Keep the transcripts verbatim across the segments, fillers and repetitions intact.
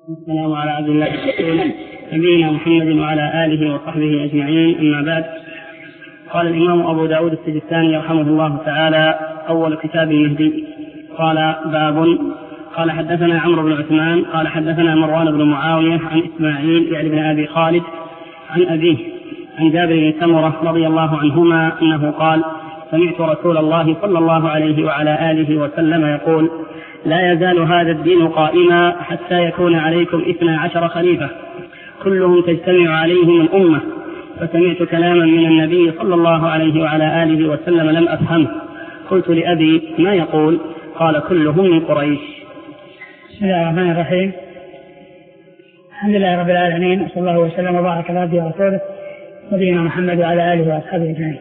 والسلام على عبد الله ورسوله نبينا محمد وعلى آله وصحبه أجمعين، أما بعد. قال الإمام أبو داود السجستاني رحمه الله تعالى: أول كتاب المهدي. قال: باب. قال: حدثنا عمرو بن عثمان قال حدثنا مروان بن معاوية عن إسماعيل يعني بن أبي خالد عن أبيه عن جابر بن سمرة رضي الله عنهما أنه قال: سمعت رسول الله صلى الله عليه وعلى آله وسلم يقول: لا يزال هذا الدين قائما حتى يكون عليكم اثنا عشر خليفة كلهم تجتمع عليهم الأمة. فسمعت كلاما من النبي صلى الله عليه وعلى آله وسلم لم أفهمه، قلت لأبي: ما يقول؟ قال: كلهم من قريش. بسم الله الرحمن الرحيم. الحمد لله رب العالمين، صلى الله وسلم وبارك على عبده ورسوله نبينا محمد وعلى آله وأصحابه أجمعين.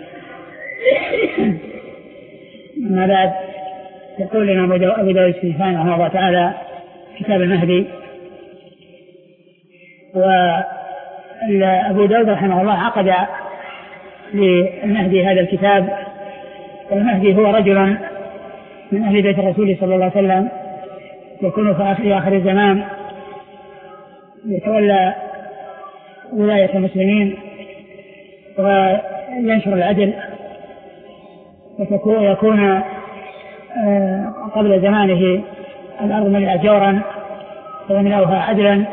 أما بعد، يقول لنا أبو داود السجستاني رحمه الله تعالى كتاب المهدي. وأبو داود رحمه الله عقد للمهدي هذا الكتاب. والمهدي هو رجل من أهل بيت الرسول صلى الله عليه وسلم، يكون في آخر الزمان، يتولى ولاية المسلمين وينشر العدل، ويكون قبل زمانه الأرض ملئة جورا ويملأها عدلا،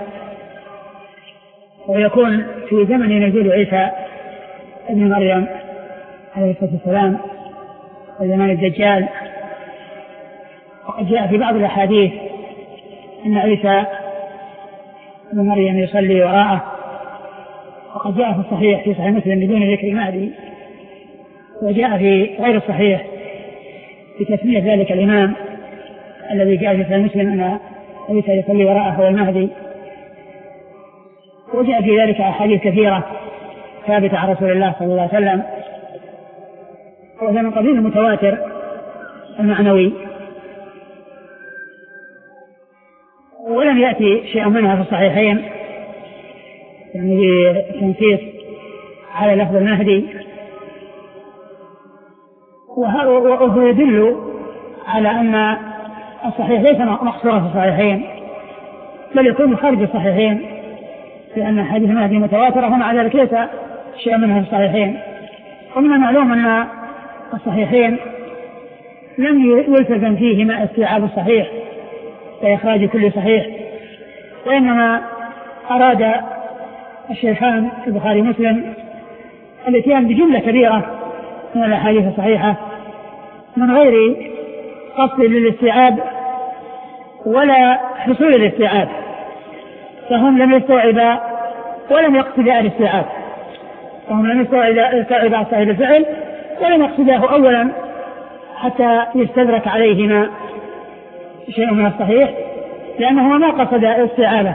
ويكون في زمن نزول عيسى ابن مريم عليه الصلاة والسلام وزمان الدجال. وقد جاء في بعض الأحاديث أن عيسى ابن مريم يصلي وراءه، وقد جاء في الصحيح في صحيح مسلم بدون ذكر المهدي، وجاء في غير الصحيح بتسمية ذلك الإمام الذي جاء في صحيح مسلم أن عيسى يصلي وراءه هو المهدي. وجاء في ذلك أحاديث كثيرة ثابتة عن رسول الله صلى الله عليه وسلم، وهذا من قبيل المتواتر المعنوي، ولم يأتي شيء منها في الصحيحين يعني تنصيص على لفظ المهدي، وهو يدل على أن الصحيح ليس مقصورا في الصحيحين، بل يكون خارج الصحيحين، لأن حديث المهدي متواترة، ومع ذلك ليس شيء منها في الصحيحين. ومن المعلوم أن الصحيحين لم يلتزم فيهما استيعاب الصحيح وإخراج كل صحيح، وإنما أراد الشيخان البخاري ومسلم الاتيان بجملة كبيرة من الأحاديث الصحيحة من غير قصد للاستيعاب ولا حصول الاستيعاب، فهم لم يستوعبا ولم يقصدا الاستيعاب، فهم لم يستوعبا صاحب الفعل ولم يقصداه أولا حتى يستدرك عليهما شيء من الصحيح، لأنه ما قصد استيعابه.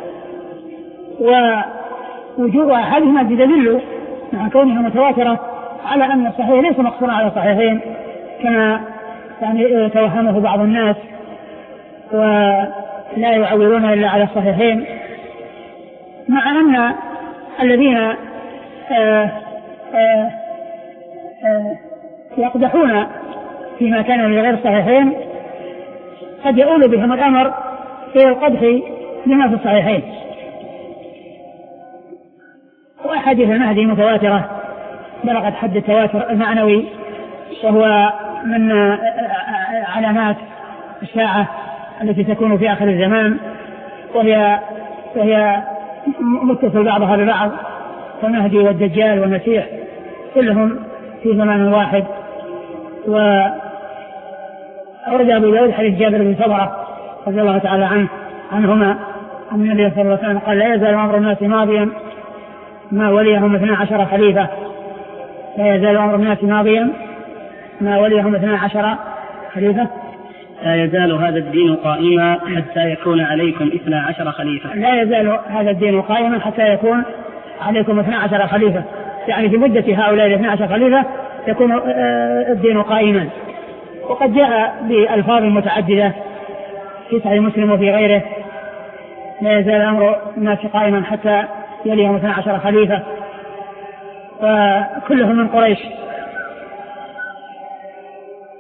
ووجوب أحدهما بدليل مع كونها متواترة على أن الصحيح ليس مقصورا على الصحيحين كما يعني توهمه بعض الناس، ولا يعولون إلا على الصحيحين، مع أن الذين آآ آآ آآ يقدحون فيما كان من غير الصحيحين قد يؤول بهم الأمر إلى القدح لما في الصحيحين. وأحاديث المهدي متواترة بلغت حد التواتر المعنوي، وهو من علامات الساعة التي تكون في آخر الزمان، وهي وهي متصل بعضها ببعض، فالمهدي والدجال والمسيح كلهم في زمان واحد. وأورد أبو داود حديث جابر بن سمرة رضي الله تعالى عنه عنهما عن النبي صلى الله عليه وسلم قال: لا يزال أمر الناس ماضيا ما وليهم اثنا عشر خليفة. لا يزال أمر الناس ماضيا ما وليهم اثنا عشر خليفة. لا يزال هذا الدين قائما حتى يكون عليكم اثنا عشر خليفة. لا يزال هذا الدين قائما حتى يكون عليكم اثنا عشر خليفة، يعني في مدة هؤلاء الاثنا عشر خليفة يكون الدين قائما. وقد جاء بألفاظ متعددة في صحيح مسلم وفي غيره: لا يزال أمر الناس قائما حتى يليهم اثنا عشر خليفة، وكلهم من قريش.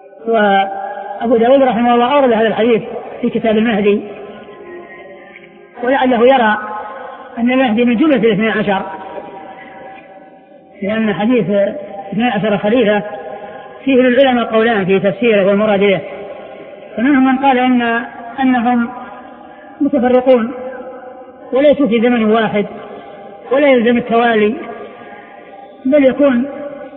وأبو داود رحمه الله أورد هذا الحديث في كتاب المهدي، ولعله يرى أن المهدي من جملة الاثنين عشر، لأن حديث اثنين عشر خليفة فيه للعلماء قولان في تفسيره والمراد به. فمنهم من قال إن أنهم متفرقون وليسوا في زمن واحد ولا يلزم التوالي، بل يكون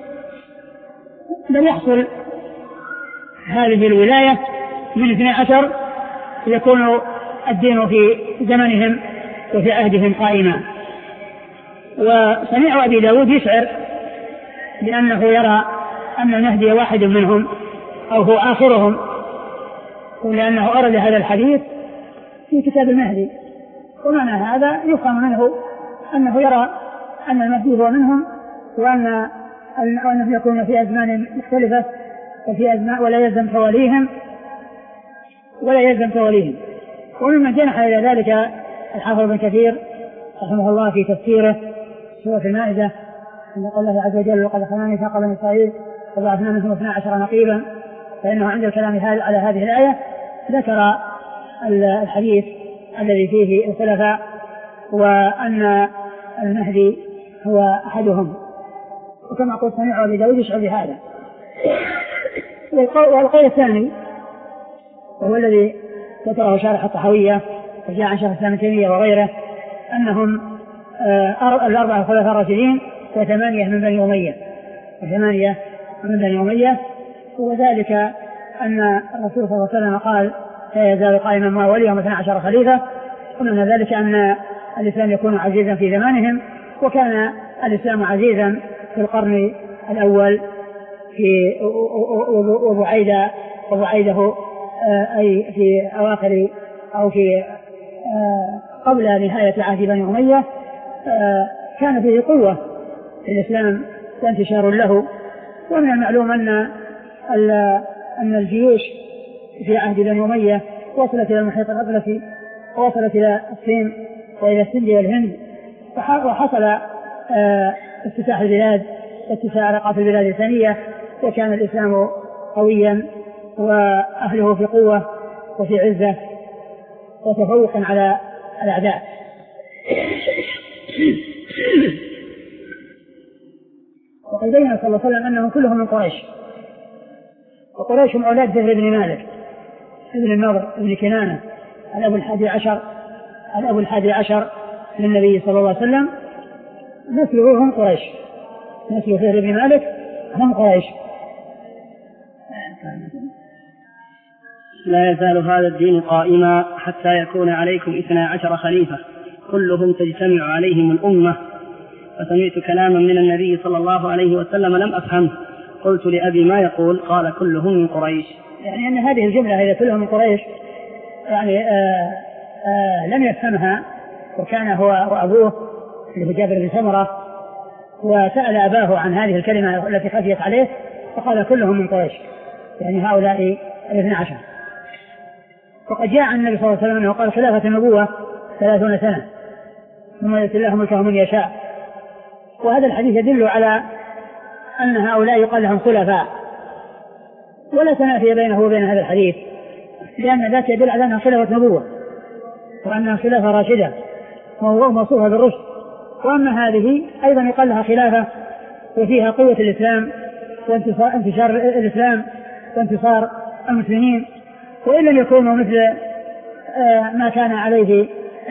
بل يحصل هذه الولاية من اثنين عشر يكون الدين في زمنهم وفي عهدهم قائما. وسميع أبي داود يشعر بأنه يرى أن المهدي واحد منهم أو هو آخرهم، ولأنه أرد هذا الحديث في كتاب المهدي، ومعنى هذا يفهم منه أنه يرى أن المهدي هو منهم، وأن أنه يكون في أزمان مختلفة وفي أزمان ولا يلزم تواليهم ولا يلزم تواليهم. وممن جنح إلى ذلك الحافظ بن كثير رحمه الله في تفسيره سورة المائدة، أن قال الله عز وجل وقد أخذنا ميثاق بني إسرائيل وبعثنا منهم اثنا عشر نقيبا، فإنه عند الكلام على هذه الآية ذكر الحديث الذي فيه الخلفاء وأن المهدي هو أحدهم، وكما قلت سميع أبي داود يشعر بهذا. والقول الثاني وهو الذي ذكره شارح الطحاوية وجاء عن شيخ الإسلام ابن تيمية وغيره أنهم الأربعة الخلفاء الراشدين وثمانية من بني أمية وثمانية من بني أمية وذلك أن الرسول صلى الله عليه وسلم قال لا يزال قائما ما وليهم اثنا عشر خليفة، ومن ذلك أن الإسلام يكون عزيزا في زمانهم، وكان الإسلام عزيزا في القرن الأول في وبعيده وبعيده أي في أواخر أو في قبل نهاية عهد بني أمية كان فيه قوة في الإسلام وانتشار له. ومن المعلوم أن أن الجيوش في عهد بني أمية وصلت إلى المحيط الأطلسي ووصلت إلى الصين وإلى السند والهند، وحصل افتتاح البلاد واتساع علاقات البلاد الثانية، وكان الإسلام قويا وأهله في قوة وفي عزة وتفوقا على الأعداء. وقد بين صلى الله عليه وسلم أنهم كلهم من قريش، وقريش هم أولاد زهر بن مالك ابن النضر ابن كنانة الأب الحادي عشر الأب الحادي عشر للنبي صلى الله عليه وسلم، نسله هم قريش، نسل زهر بن مالك هم قريش. لا يزال هذا الدين قائما حتى يكون عليكم اثنا عشر خليفة كلهم تجتمع عليهم الأمة. فسمعت كلاما من النبي صلى الله عليه وسلم لم أفهمه، قلت لأبي ما يقول؟ قال كلهم من قريش. يعني أن هذه الجملة إذا كلهم من قريش يعني آآ آآ لم يفهمها، وكان هو وأبوه اللي هو جابر بن سمرة، وسأل أباه عن هذه الكلمة التي خفيت عليه فقال كلهم من قريش، يعني هؤلاء الاثنى عشر. وقد جاء عن النبي صلى الله عليه وسلم أنه قال خلافة النبوة ثلاثون سنة ثم يؤتي الله ملكه من يشاء. وهذا الحديث يدل على أن هؤلاء يقال لهم خلفاء، ولا تنافي بينه وبين هذا الحديث، لأن ذاك يدل على أنها خلافة نبوة وأنها خلافة راشدة وموصوفة بالرشد. وأما هذه أيضا يقال لها خلافة وفيها قوة الإسلام وانتشار الإسلام وانتصار المسلمين، وإن لم يكونوا مثل ما كان عليه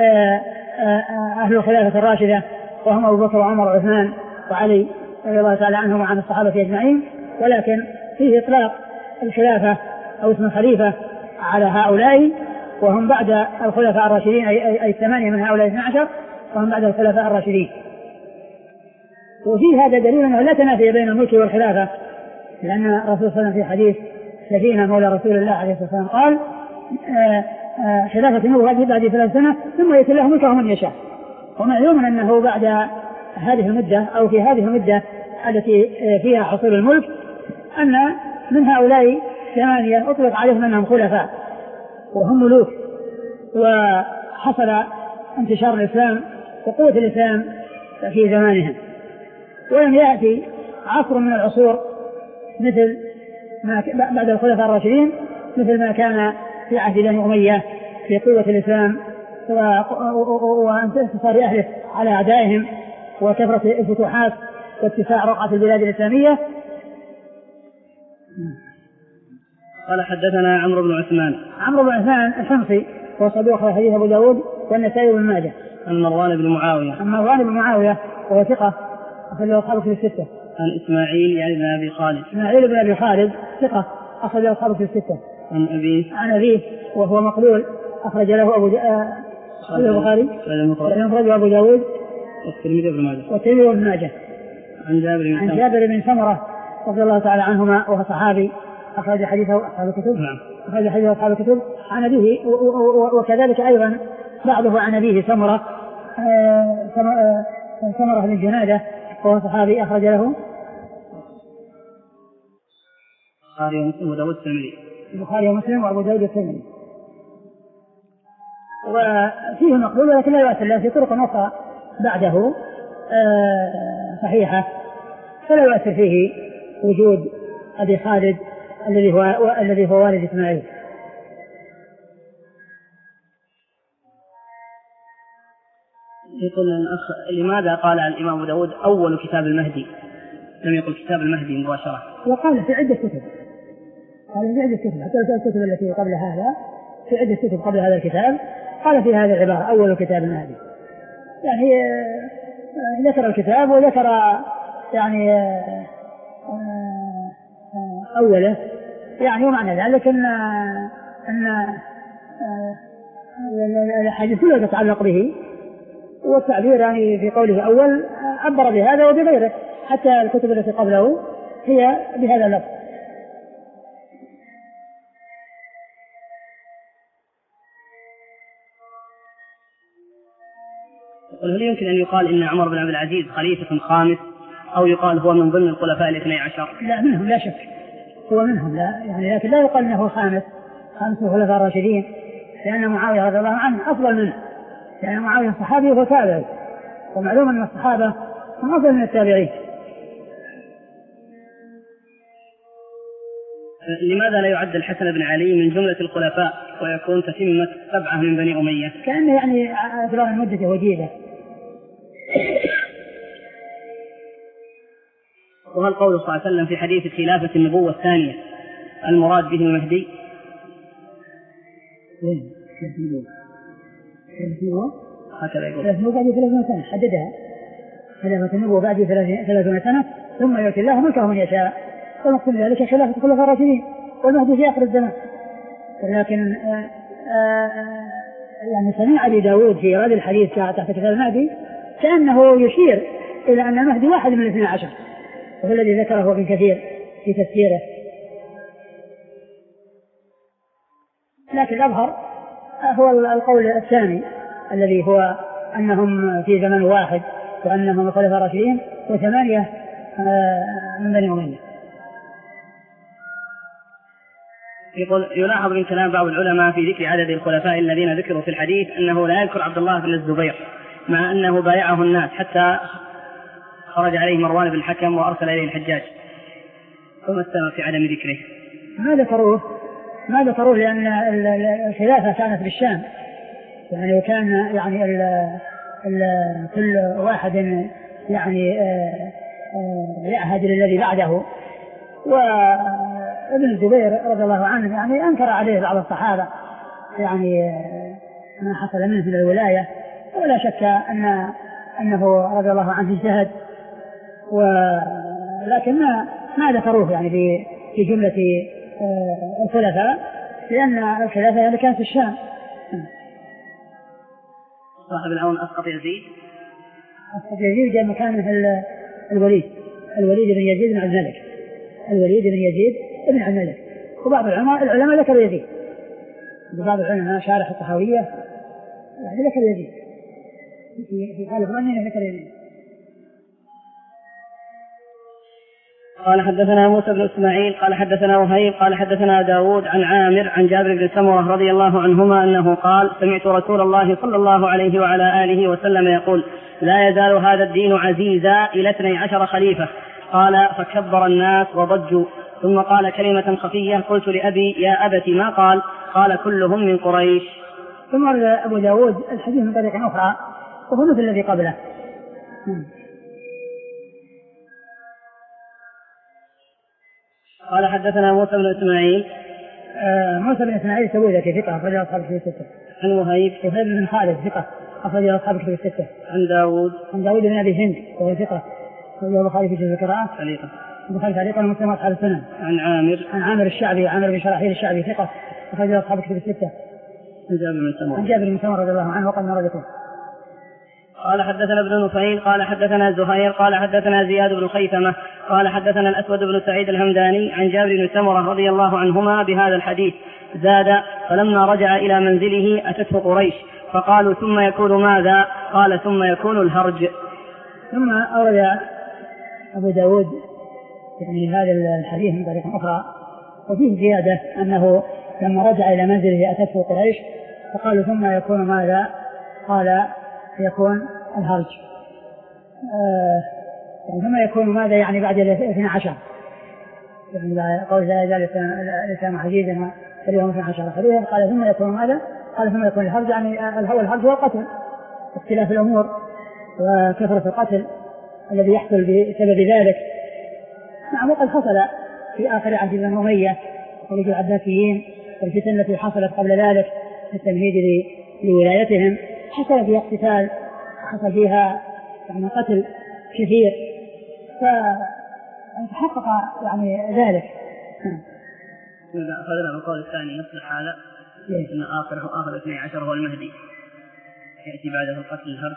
أهل الخلافة الراشدة وهم أبو بكر وعمر وعثمان وعلي رضي الله تعالى عنهم وعن الصحابة أجمعين، ولكن فيه إطلاق الخلافة أو اسم الخليفة على هؤلاء وهم بعد الخلفاء الراشدين، أي الثمانية من هؤلاء الاثنى عشر وهم بعد الخلفاء الراشدين. وفي هذا دليل أنه لا تنافي بين الملك والخلافة، لأن الرسول صلى الله عليه وسلم في حديث سفينة مولى رسول الله عليه الصلاة والسلام قال آآ آآ خلافة النبوة بعد ثلاث سنة ثم يأتي الله ملكه من يشاء. ومعلوم أنه بعد هذه المدة أو في هذه المدة التي فيها حصول الملك أن من هؤلاء ثمانية أطلق عليهم أنهم خلفاء وهم ملوك، وحصل انتشار الإسلام وقوة الإسلام في زمانهم. ولم يأتي عصر من العصور مثل ما بعد الخلفاء الراشدين مثل ما كان في عهد بني أمية في قوة الإسلام وانتصار أهله على أعدائهم وكثرة الفتوحات واتساع رقعة البلاد الإسلامية. قال حدثنا عمرو بن عثمان. عمرو بن عثمان الحمصي هو صدوق حديث أبو داود والنسائي وابن ماجه. عن مروان بن معاوية. عن مروان بن معاوية وهو ثقة أخرج له أصحابه في الستة. عن إسماعيل يعني بن أبي خالد. إسماعيل بن أبي خالد ثقة أخرج له أصحابه في الستة. عن أبيه. عن أبيه وهو مقبول أخرج له أبو البخاري والمفرد وأبو داود والترمذي وابن ماجه. والترمذي وابن ماجه. عن جابر عن جابر بن سمرة رضي الله تعالى عنهما وهو صحابي أخرج حديثه أصحاب الكتب. نعم. أخرج حديثه أصحاب الكتب. عن أبيه وكذلك أيضا بعضه عن أبيه سمرة سمرة بن جنادة وهو صحابي أخرج له البخاري ومسلم وداود الترمذي. البخاري ومسلم وأبو داود الترمذي. وفيه مقبول ولكن لا يؤثر له في طرق أخرى بعده صحيحة فلا يؤثر فيه وجود أبي خالد الذي هو الذي هو والد إسماعيل. يقول الأخ لماذا قال الإمام أبو داود أول كتاب المهدي لم يقل كتاب المهدي مباشرة؟ وقال في عدة كتب قال في عدة كتب حتى الكتب التي قبل هذا في عدة كتب قبل هذا الكتاب قال في هذه العبارة أول كتاب المهدي يعني ذكر الكتاب وذكر يعني أوله يعني ومعنى ذلك أن أن الحديث كلها تتعلق به والتعبير يعني في قوله أول عبر بهذا وبغيره حتى الكتب التي قبله هي بهذا اللفظ. هل يمكن أن يقال إن عمر بن عبد العزيز خليفة خامس أو يقال هو من ضمن الخلفاء الاثني عشر؟ لا منهم لا شك هو منهم لا يعني لكن لا يقال أنه خامس خامس الخلفاء الراشدين لأن معاوية رضي الله عنه أفضل منه لأن معاوية صحابي وهو تابعي ومعلوم أن الصحابة هم أفضل من التابعين. لماذا لا يعد الحسن بن علي من جملة الخلفاء ويكون تتمة سبعة من بني أمية؟ كأنه يعني اعتبار المدة وجيزة. وهل قول صلى الله عليه وسلم في حديث خلافة النبوة الثانية المراد به المهدي؟ وين؟ هكذا يقول. خلافة النبوة بعد ثلاثين سنة حددها. خلافة النبوة بعد ثلاثين سنة ثم يؤتي الله ملكه من يشاء. ونقول ذلك خلافة الخلفاء الراشدين والمهدي في آخر الزمان. لكن آآ آآ يعني سمع أبي داود في هذا الحديث تحت كتاب المهدي كأنه يشير إلى أن المهدي واحد من الاثنى عشر وهو الذي ذكره ابن كثير في تفسيره. لكن الأظهر هو القول الثاني الذي هو أنهم في زمن واحد وأنهم الخلفاء الراشدين وثمانية من بني أمية. يقول يلاحظ من كلام بعض العلماء في ذكر عدد الخلفاء الذين ذكروا في الحديث أنه لا يذكر عبد الله بن الزبير مع أنه بايعه الناس حتى خرج عليه مروان بن الحكم وأرسل إليه الحجاج. ثم السبب في عدم ذكره؟ ما ذكروه ما ذكروه لأن الخلافة كانت بالشام يعني وكان يعني ال ال كل واحد يعني يعهد للذي بعده. وابن الزبير رضي الله عنه يعني أنكر عليه بعض الصحابة يعني ما حصل منه من الولاية ولا شك أن أنه رضي الله عنه اجتهد ولكن ما ما ذكروه يعني في جملة الخلفاء لأن الخلافة يعني كانت في الشام. صاحب العون أسقط يزيد أسقط يزيد جاء مكانه الوليد الوليد بن يزيد بن عبد الملك الوليد بن يزيد بن عبد الملك. وبعض العلماء العلماء ذكروا يزيد بعض العلماء شارح الطحاوية يعني ذكر يزيد في حال ظننا ذكر يزيد. قال حدثنا موسى بن إسماعيل قال حدثنا وهيب قال حدثنا داود عن عامر عن جابر بن سمرة رضي الله عنهما أنه قال سمعت رسول الله صلى الله عليه وعلى آله وسلم يقول لا يزال هذا الدين عزيزا إلى اثني عشر خليفة. قال فكبر الناس وضجوا ثم قال كلمة خفية قلت لأبي يا أبت ما قال؟ قال كلهم من قريش. ثم ورد أبو داود الحديث من طريق أخرى وهو مثل الذي قبله. قال حدثنا موسى بن إسماعيل. آه موسى بن إسماعيل سويدة ثقة أخرج أصحاب الكتب الستة. عن وهيب وهيب بن خالد ثقة أخرج أصحاب الكتب الستة. عن داود عن داود بن أبي هند وهو ثقة أخرج البخاري في جزء القراءة تعليقا البخاري تعليقا ومسلم أصحاب السنن. عن عامر عن عامر الشعبي عامر بن شراحيل الشعبي ثقة أخرج أصحاب الكتب الستة. عن جابر بن سمرة عن جابر بن سمرة رضي الله عنه وقد مر ذكره. قال حدثنا ابن نفيل قال حدثنا زهير قال حدثنا زياد بن خيثمة قال حدثنا الأسود بن سعيد الهمداني عن جابر بن سمرة رضي الله عنهما بهذا الحديث زاد فلما رجع إلى منزله أتته قريش فقالوا ثم يكون ماذا؟ قال ثم يكون الهرج. ثم أورد أبو داود يعني هذا الحديث من طريق أخرى وفيه زيادة أنه لما رجع إلى منزله أتته قريش فقالوا ثم يكون ماذا؟ قال يكون الهرج. آه يعني ثم يكون ماذا يعني بعد الاثنى عشر يعني قول ذلك لسان حديثنا اليوم اثنى عشر خليها قال ثم يكون ماذا؟ قال ثم يكون الهرج يعني الهوى الهرج هو القتل اختلاف الأمور وكثرة القتل الذي يحصل بسبب ذلك. نعم وقد حصل في آخر عهد بن أمية خروج العباسيين والفتن التي حصلت قبل ذلك في التمهيد لولايتهم حصل فيها اقتتال حصل فيها يعني قتل كثير فتحقق يعني ذلك. إذا أخذنا بالقول الثاني يصلح هذا أن آخره آخر اثني عشر هو المهدي يأتي بعده القتل الهرج.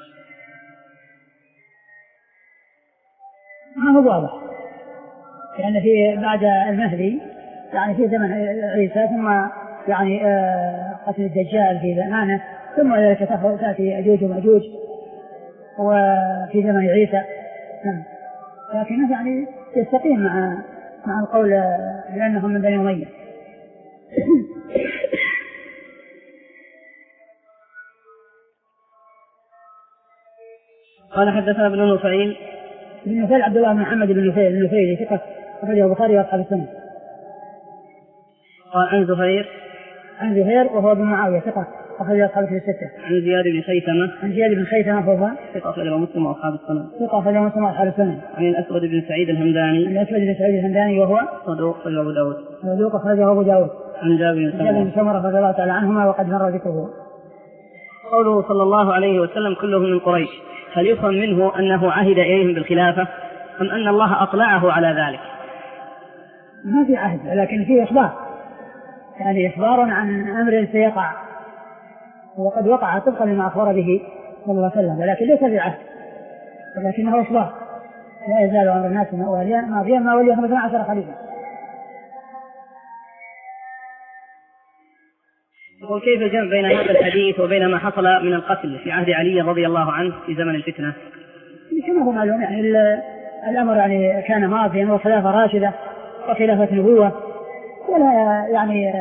ما هو واضح لأن في بعد المهدي يعني في زمن عيسى ثم يعني آه قتل الدجال في زمانه ثم ذلك تأتي يأجوج ومأجوج وفي زمن عيسى. نعم لكنه يعني يستقيم مع مع القول لأنهم من بني أمية. قال حدثنا ابن نفيل. ابن نفيل عبد الله بن محمد بن نفيل بن نفيل ثقة أخرجه البخاري وأصحاب السنة. قال عن زهير. عن زهير وهو ابن معاوية ثقة أخرجه أصحاب الستة. عن زياد بن خيثمة. عن زياد بن خيثمة هو ثقة أخرجه مسلم وأصحاب السنة. ثقة أخرجه مسلم وأصحاب السنة. عن الأسود بن سعيد الهمداني. عن الأسود بن سعيد الهمداني وهو صدوق أخرجه أبو داود. صدوق أخرجه أبو داود. عن جابر بن سمرة رضي الله تعالى عنهما وقد مر ذكره. قوله صلى الله عليه وسلم كلهم من قريش هل يفهم منه أنه عهد إليهم بالخلافة أم أن الله أطلعه على ذلك؟ ما في عهد لكن فيه إخبار يعني إخبار عن أمر سيقع وقد وقع طبقا لما أخبر به صلى الله عليه وسلم ولكن ليس بعهد ولكنه إخبار لا يزال أمر الناس ماضيا ما ولي خمسة عشر خليفة. يقول كيف الجمع بين هذا الحديث وبين ما حصل من القتل في عهد علي رضي الله عنه في زمن الفتنة؟ كما هو معلوم يعني الأمر يعني كان ماضيا وخلافة راشدة وخلافة نبوة ولا يعني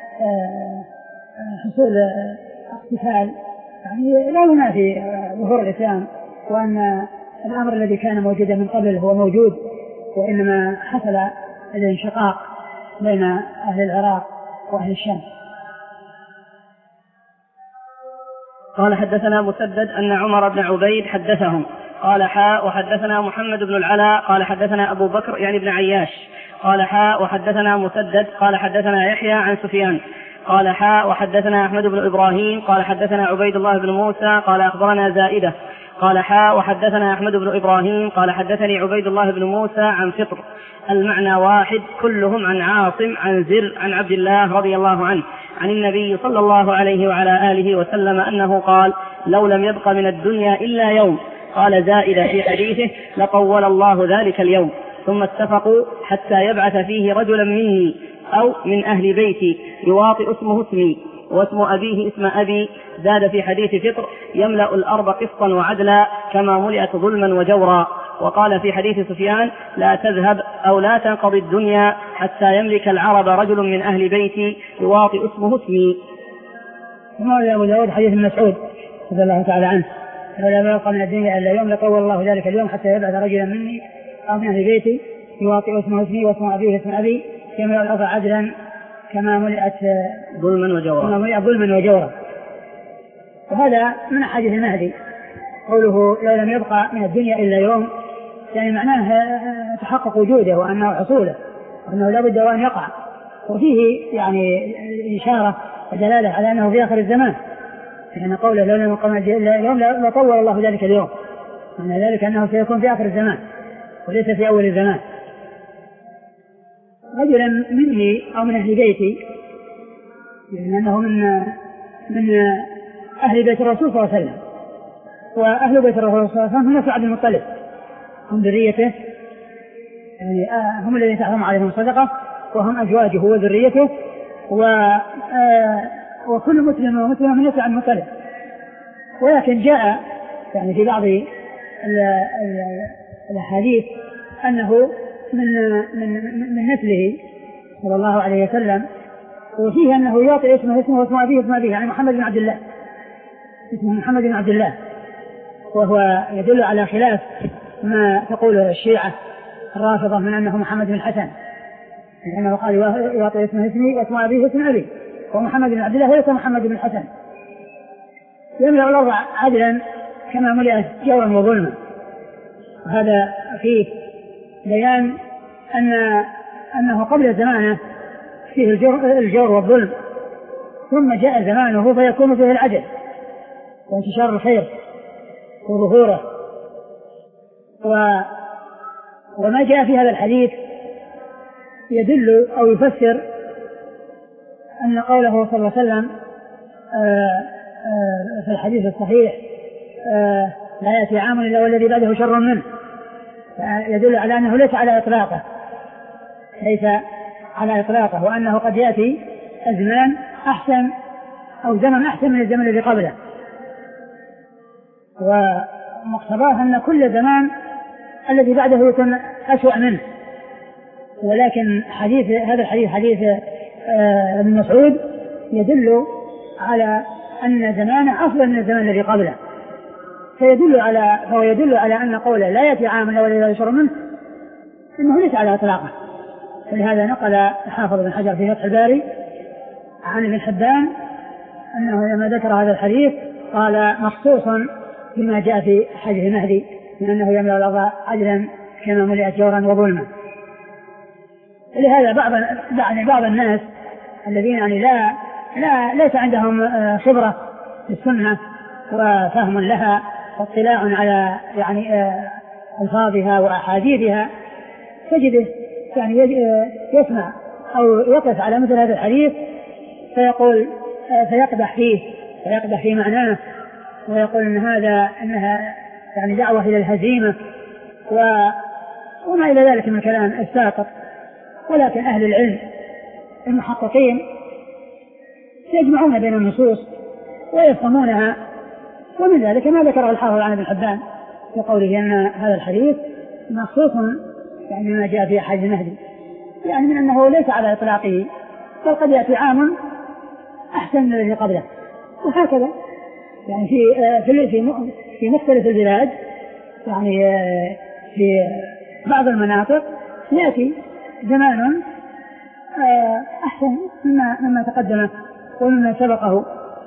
حصول اقتتال يعني لا ينافي ظهور الإسلام وأن الأمر الذي كان موجودا من قبل هو موجود وإنما حصل الانشقاق بين أهل العراق وأهل الشام. قال حدثنا مسدد أن عمر بن عبيد حدثهم قال حاء وحدثنا محمد بن العلاء قال حدثنا أبو بكر يعني بن عياش قال حاء وحدثنا مسدد قال حدثنا يحيى عن سفيان قال حاء وحدثنا أحمد بن إبراهيم قال حدثنا عبيد الله بن موسى قال أخبرنا زائدة قال حاء وحدثنا أحمد بن إبراهيم قال حدثني عبيد الله بن موسى عن فطر المعنى واحد كلهم عن عاصم عن زر عن عبد الله رضي الله عنه عن النبي صلى الله عليه وعلى آله وسلم أنه قال لو لم يبق من الدنيا إلا يوم قال زائدة في حديثه لطول الله ذلك اليوم ثم اتفقوا حتى يبعث فيه رجلا مني أو من أهل بيتي يواطئ اسمه اسمي واسم أبيه اسم أبي زاد في حديث فطر يملأ الأرض قسطا وعدلا كما ملئت ظلما وجورا. وقال في حديث سفيان لا تذهب أو لا تنقضي الدنيا حتى يملك العرب رجل من أهل بيتي يواطئ اسمه اسمي. وهذا أبو داود حديث مسعود رضي الله تعالى عنه ولا يبقى من الدنيا إلا يوم لطول الله ذلك اليوم حتى يبعث رجلا مني أو من أهل بيتي يواطئ اسمه اسمي واسم أبيه اسم أبي يملأ الأرض عدلا كما ملئت ظلما وجورا كما ملئت ظلما وجورا. وهذا من أحاديث المهدي، قوله لو لم يبقى من الدنيا إلا يوم، يعني معناه تحقق وجوده وأنه حصوله وأنه لا بد وأن يقع. وفيه يعني إشارة ودلالة على أنه في آخر الزمان، لأن قوله لو لم يبقى من الدنيا إلا يوم لطول الله ذلك اليوم، معنى ذلك أنه سيكون في آخر الزمان وليس في أول الزمان. رجلا مني أو من أهل بيتي، يعني أنه من من أهل بيت الرسول صلى الله عليه وسلم، وأهل بيت الرسول صلى الله عليه وسلم هم سعد المطلب، هم ذريته، يعني هم الذين تحرم عليهم الصدقة وهم أزواجه وذريته، وكل مسلم ومسلم من سعد المطلب. ولكن جاء يعني في بعض الأحاديث أنه من من من نسله صلى الله عليه وسلم، وفيه أنه يعطي اسمه اسمه واسم أبيه اسم أبيه، يعني محمد بن عبد الله، اسمه محمد بن عبد الله، وهو يدل على خلاف ما تقوله الشيعة الرافضة من أنه محمد بن الحسن، لأنه قال يعطي اسمه اسمي واسم أبيه اسم أبي، ومحمد بن عبد الله وليس محمد بن الحسن. يملأ الأرض عدلا كما ملئت جورا وظلما. وهذا فيه بيان أن أنه قبل زمانه فيه الجور, الجور والظلم، ثم جاء زمانه فيكون فيه العدل وانتشار الخير وظهوره. و وما جاء في هذا الحديث يدل أو يفسر أن قوله صلى الله عليه وسلم في الحديث الصحيح لا يأتي عام إلا والذي بعده شر منه، يدل على أنه ليس على إطلاقه، ليس على إطلاقه، وأنه قد يأتي أزمان أحسن أو زمن أحسن من الزمن الذي قبله. ومقتضاه أن كل زمان الذي بعده يكون أسوأ منه. ولكن حديث هذا الحديث حديث ابن مسعود يدل على أن زمانه أفضل من الزمان الذي قبله، فيدل على فهو يدل على أن قوله لا يأتي عام إلا والذي يشر منه إنه ليس على إطلاقه. ولهذا نقل حافظ بن حجر في فتح الباري عن ابن حبان أنه لما ذكر هذا الحديث قال مخصوصا بما جاء في حديث المهدي من أنه يملأ الأرض عدلا كما ملئت جورا وظلما. لهذا بعض يعني بعض الناس الذين يعني لا لا ليس عندهم خبرة في السنة وفهم لها واطلاع على يعني ألفاظها وأحاديثها، تجده يعني يسمع أو يقف على مثل هذا الحديث فيقول فيقدح فيه فيقدح في معناه، ويقول إن هذا إنها يعني دعوة إلى الهزيمة وما إلى ذلك من الكلام الساقط. ولكن أهل العلم المحققين يجمعون بين النصوص ويفهمونها، ومن ذلك ما ذكره الحافظ عن ابن حبان في قوله أن هذا الحديث مخصوص يعني ما جاء في أحاديث المهدي، يعني من أنه ليس على إطلاقه، بل قد يأتي عام أحسن من الذي قبله. وهكذا يعني في في في مختلف البلاد، يعني في بعض المناطق يأتي زمان أحسن مما مما تقدمه ومما سبقه.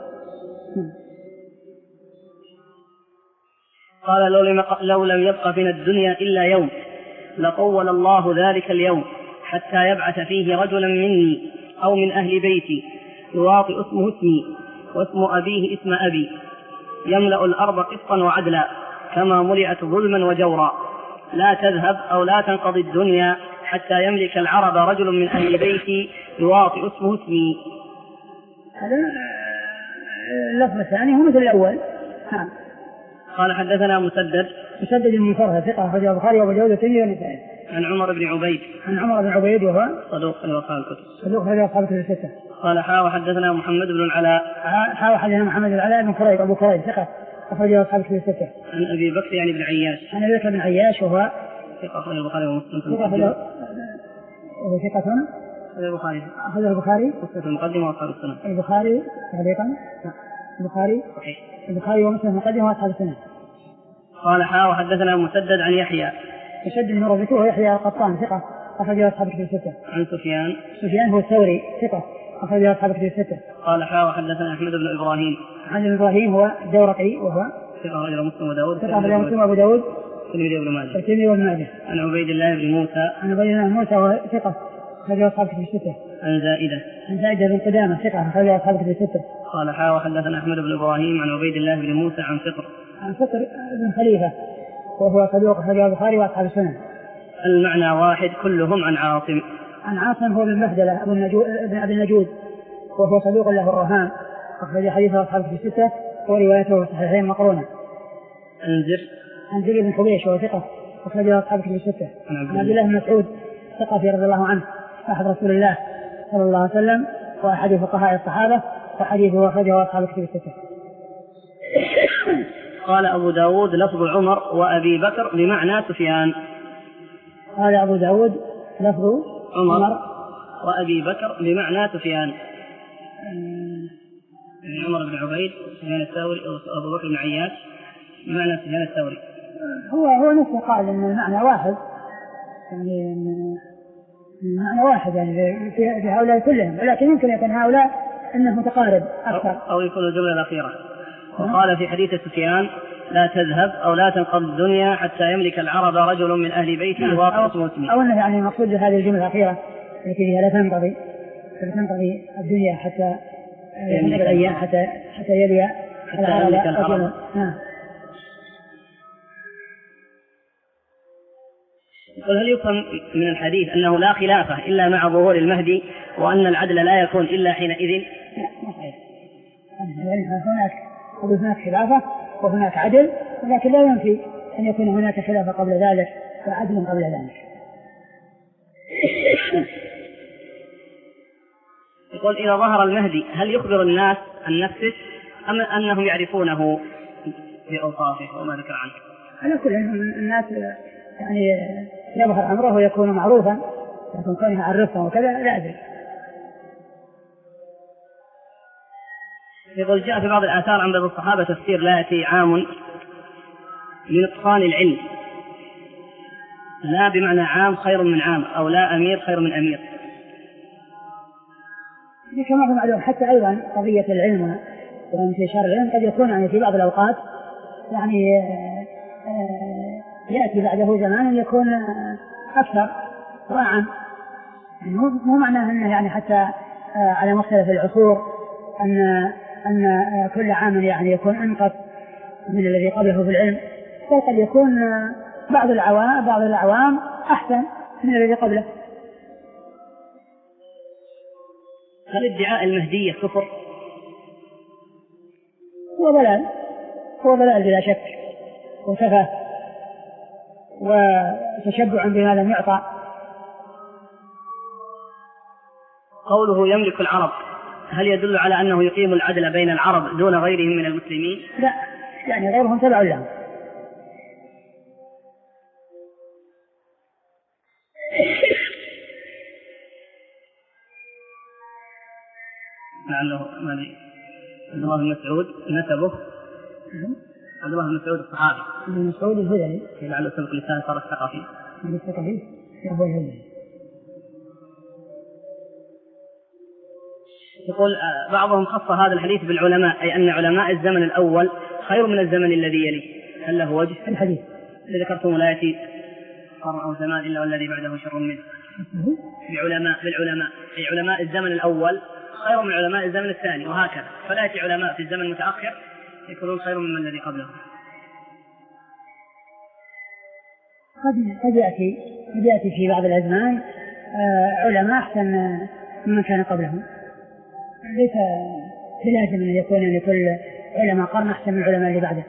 قال لو لم يبق من الدنيا إلا يوم لطول الله ذلك اليوم حتى يبعث فيه رجلا مني أو من أهل بيتي يواطئ اسمه اسمي واسم أبيه اسم أبي، يملأ الأرض قسطا وعدلا كما ملئت ظلما وجورا، لا تذهب أو لا تنقضي الدنيا حتى يملك العرب رجل من أهل بيتي يواطئ اسمه اسمي. هذا اللفظ الثاني هو مثل الأول. ها. قال حدثنا مسدد مسدد بن فرها ثقة أخرجه البخاري وأبو داود والترمذي والنسائي. عن عمر بن عبيد عن عمر بن عبيد وهو صدوق في أصحاب الكتب صدوق في أصحاب الكتب الستة. قال حا وحدثنا محمد بن العلاء حا وحدثنا محمد بن العلاء بن كريب أبو كريب ثقة أخرجه أصحاب الكتب الستة. عن أبي بكر يعني بن عياش عن أبي بكر بن عياش وهو ثقة أخرجه البخاري ومسلم. ثقة وهو ثقة أخرجه البخاري أخرجه البخاري ومسلم المقدمة وأصحاب السنة. البخاري تعليقا البخاري صحيح البخاري ومسلم المقدمة وأصحاب السنة. قال حا وحدثنا مسدد عن يحيى مسدد بن ربيعة ويحيى القطان ثقة أخرجه أصحاب الكتب الستة. عن سفيان سفيان هو الثوري ثقة أخرجه أصحاب الكتب الستة. قال حا وحدثنا أحمد بن إبراهيم. أحمد بن إبراهيم هو الدورقي وهو ثقة أخرجه مسلم وداود. ثقة أخرجه مسلم وأبو داود. الترمذي وابن ماجه. الترمذي وابن ماجه. عن عبيد الله بن موسى. عن عبيد الله بن موسى وهو ثقة أخرجه أصحاب الكتب الستة. عن زائدة. عن زائدة بن قدامة ثقة أخرجه أصحاب الكتب الستة. قال حا وحدثنا أحمد بن إبراهيم عن عبيد الله بن موسى عن فطر. عن فطر بن خليفة وهو صدوق أخرجه البخاري وأصحاب السنن. المعنى واحد كلهم عن عاصم. عن عاصم هو بن بهدلة أبو النجود بن أبي النجود وهو صدوق له الرهان أخرج حديثه أصحاب في الستة وروايته في الصحيحين مقرونة. انذر. انذر بن حبيش وهو ثقة أخرجه أصحاب في الستة. عن عبد الله بن مسعود ثقة رضي الله عنه أحد رسول الله صلى الله عليه وسلم وأحد فقهاء الصحابة وحديثه أخرجه أصحاب في الستة. قال أبو داود لفظ عمر وأبي بكر بمعنى سفيان. قال أبو داود لفظ عمر, عمر وأبي بكر بمعنى سفيان. عمر بن عبيد سفيان الثوري أو أبو بكر بن عياش بمعنى سفيان الثوري. هو هو نفسه قال إن المعنى واحد يعني المعنى واحد يعني في هؤلاء كلهم ولكن يمكن يكون هؤلاء أنه متقارب أكثر أو يكون الجملة الأخيرة. وقال في حديث سفيان لا تذهب أو لا تنقض الدنيا حتى يملك العرب رجل من أهل بيته واقف مسلم. أو أنه يعني مقصود هذه الجملة الأخيرة التي فيها لا تنقضي لا تنقضي الدنيا حتى يملك الأيام حتى حتى يلي العرب رجل. يقول هل يفهم من الحديث أنه لا خلافة إلا مع ظهور المهدي وأن العدل لا يكون إلا حينئذ؟ لا ما صحيح. هناك هناك خلافة وهناك عدل ولكن لا ينفي أن يكون هناك خلافة قبل ذلك وعدل قبل ذلك. يقول إذا ظهر المهدي هل يخبر الناس عن نفسه أم أنهم يعرفونه بأوصافه وما ذكر عنه؟ على كل الناس يعني يظهر أمره ويكون معروفا لكن كونه عرفه وكذا لا أدري. يقول جاء في بعض الآثار عن بعض الصحابة تفسير لا يأتي عام لنقصان العلم لا بمعنى عام خير من عام أو لا أمير خير من أمير. كما هو معلوم حتى أيضا قضية العلم وانتشار العلم قد يكون يعني في بعض الأوقات يعني يأتي بعده زمان يكون أكثر وأعم يعني مو معناه أنه يعني حتى على مختلف العصور أن أن كل عام يعني يكون أنقص من الذي قبله في العلم بل قد يكون بعض العوام بعض الأعوام أحسن من الذي قبله. هل ادعاء المهدية كفر؟ هو ضلال هو ضلال بلا شك وسفه وتشبع بما لم يعطى. قوله يملك العرب هل يدل على أنه يقيم العدل بين العرب دون غيرهم من المسلمين؟ لا يعني غيرهم تبع لهم. لعله عبد الله بن مسعود نسبه عبد الله بن مسعود الصحابي ابن مسعود الهذلي لعله سبق لسان صار الثقفي الثقفي أبو الهذلي. يقول بعضهم خص هذا الحديث بالعلماء أي أن علماء الزمن الأول خير من الزمن الذي يليه. هل له وجه؟ الحديث الذي ذكرتم لا يأتي قرن أو زمان إلا والذي بعده شر منه. بعلماء بالعلماء أي علماء الزمن الأول خير من علماء الزمن الثاني وهكذا فلا يأتي علماء في الزمن المتأخر يكونون خير من الذي قبله. قد قد يأتي قد يأتي في بعض الأزمان علماء أحسن ممن كان قبلهم ليس بلازم أن يكون أن كل علماء قرن أحسن من العلماء اللي بعده.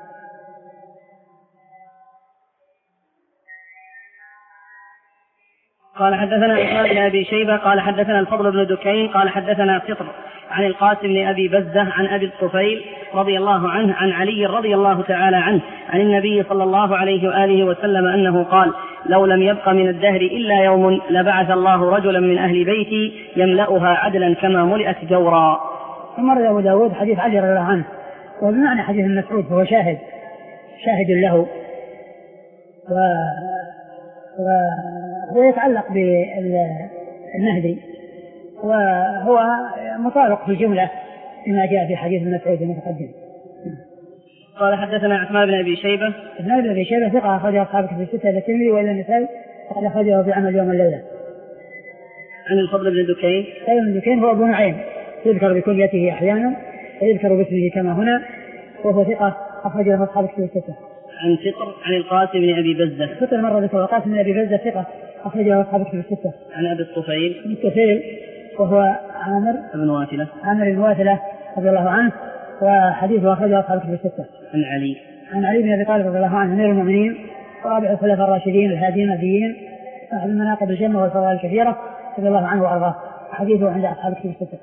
قال حدثنا عثمان بن أبي شيبة قال حدثنا الفضل بن دكين قال حدثنا فطر عن القاسم بن أبي بزة عن أبي الطفيل رضي الله عنه عن علي رضي الله تعالى عنه عن النبي صلى الله عليه وآله وسلم أنه قال لو لم يبق من الدهر إلا يوم لبعث الله رجلا من أهل بيتي يملأها عدلا كما ملئت جورا. ومر أبو داود حديث علي رضي الله عنه وبمعنى حديث المسعود فهو شاهد شاهد له و... و... هو يتعلق بالمهدي وهو مطابق في الجملة بما جاء في حديث ابن مسعود المتقدم. قال حدثنا عثمان بن أبي شيبة. عثمان بن أبي شيبة ثقة أخرجه أصحاب كتب الستة إلا الترمذي وإلا النسائي وقد أخرجه في عمل يوم الليلة. عن الفضل بن دكين. الفضل بن دكين هو أبو نعيم يذكر بكليته أحيانا ويذكر باسمه كما هنا وهو ثقة أخرجه أصحاب كتب الستة. عن فطر عن القاسم بن أبي بزة. فطر مرة ذكر القاسم بن أبي بزة ثقة أخرجه أصحاب كتب الستة. عن أبي الطفيل. أبي الطفيل وهو عامر بن واثلة. عامر بن واثلة رضي الله عنه وحديثه أخرجه أصحاب كتب الستة. عن علي. عن علي بن أبي طالب رضي الله عنه أمير المؤمنين ورابع الخلفاء الراشدين الهادين المهديين صاحب المناقب الجمة والفضائل الكثيرة رضي الله عنه وأرضاه. حديثه عند أصحاب كتب الستة.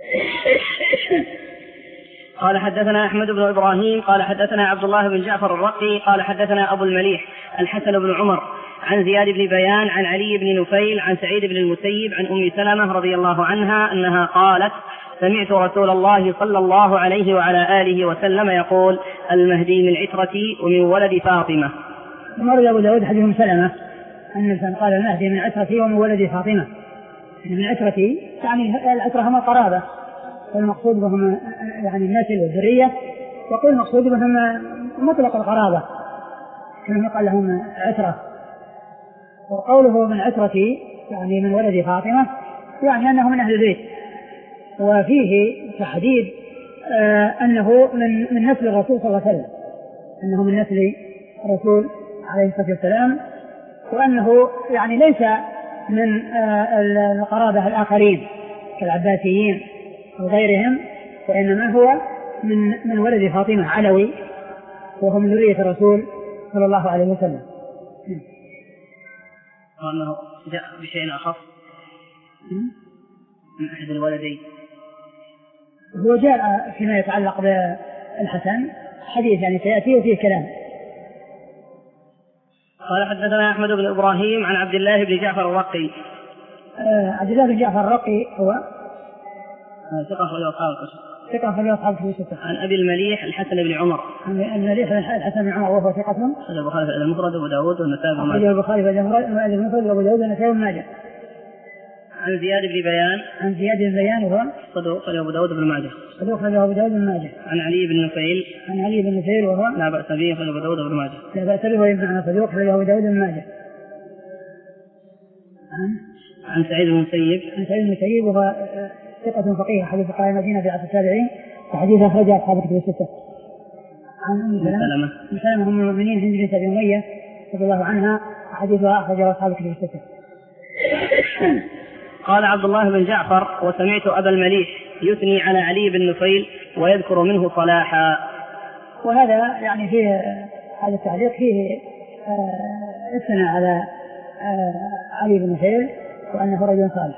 قال حدثنا أحمد بن إبراهيم قال حدثنا عبد الله بن جعفر الرقي قال حدثنا أبو المليح الحسن بن عمر عن زياد بن بيان عن علي بن نفيل عن سعيد بن المسيب عن أم سلمة رضي الله عنها أنها قالت سمعت رسول الله صلى الله عليه وعلى آله وسلم يقول المهدي من عترتي ومن ولد فاطمة. مر أبو داود حديث أم سلمة أن قال المهدي من عترتي ومن ولد فاطمة. من عترتي يعني العترة هم القرابة والمقصود بهم يعني النسل والذرية وقيل المقصود بهم مطلق القرابة كما قال لهم عترة. وقوله من عترتي يعني من ولد فاطمة يعني أنه من أهل البيت وفيه تحديد آه أنه من, من نسل الرسول صلى الله عليه وسلم أنه من نسل الرسول عليه الصلاة والسلام وأنه يعني ليس من آه القرابة الآخرين كالعباسيين وغيرهم وإنما هو من, من ولد فاطمة علوي وهو من ذرية الرسول صلى الله عليه وسلم. وأنه جاء بشيء آخر من أحد الولدين. هو جاء فيما يتعلق بالحسن حديث يعني سيأتي وفيه كلام. قال حدثنا أحمد بن إبراهيم عن عبد الله بن جعفر الرقي. آه عبد الله بن جعفر الرقي هو ثقة أخرجه أصحاب الكتب. ثقة أخرجه أصحاب الكتب. عن أبي المليح الحسن بن عمر. عن المليح الحسن بن عمر وهو ثقة. أخرج البخاري في المفرد وأبو داود والنسائي وابن ماجه. أخرج البخاري في المفرد وأبو داود والنسائي وابن ماجه. عن زياد بن بيان. عن زياد بن بيان وهو صدوق أخرج أبو داود وابن ماجه. صدوق أخرج أبو داود وابن ماجه. عن علي بن نفيل. عن علي بن نفيل وهو لا بأس به أخرج أبو داود وابن ماجه. لا بأس به وابن صدوق أخرج أبو داود وابن ماجه. عن عن سعيد بن المسيب. عن سعيد بن المسيب وهو ثقة فقيه حديث فقهاء المدينة في عصر التابعين وحديث أخرجه أصحاب الكتب الستة. عن أم سلمة. أم سلمة أم المؤمنين هند بنت أبي أمية رضي الله عنها وحديثها أخرجه أصحاب الكتب الستة. قال عبد الله بن جعفر وسمعت أبا المليح يثني على علي بن نفيل ويذكر منه صلاحا. وهذا يعني فيه هذا التعليق فيه اثنى على علي بن نفيل وأنه رجل صالح.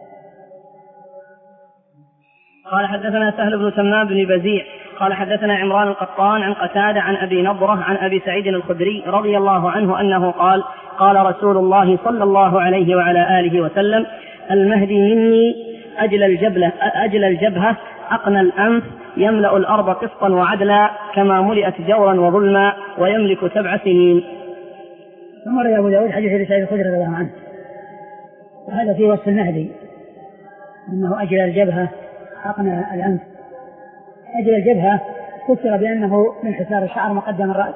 قال حدثنا سهل بن تمام بن بزيع قال حدثنا عمران القطان عن قتادة عن أبي نضرة عن أبي سعيد الخدري رضي الله عنه أنه قال قال رسول الله صلى الله عليه وعلى آله وسلم المهدي مني أجل الجبهة, أجل الجبهة أقنى الأنف يملأ الأرض قسطا وعدلا كما ملئت جورا وظلما ويملك سبع سنين. ثم روى أبو داود حديث أبي سعيد الخدري رضي الله عنه وهذا في وصف المهدي أنه أجل الجبهة أقنى الأنف. أجل الجبهة فسر بأنه من حسار الشعر مقدم الرأس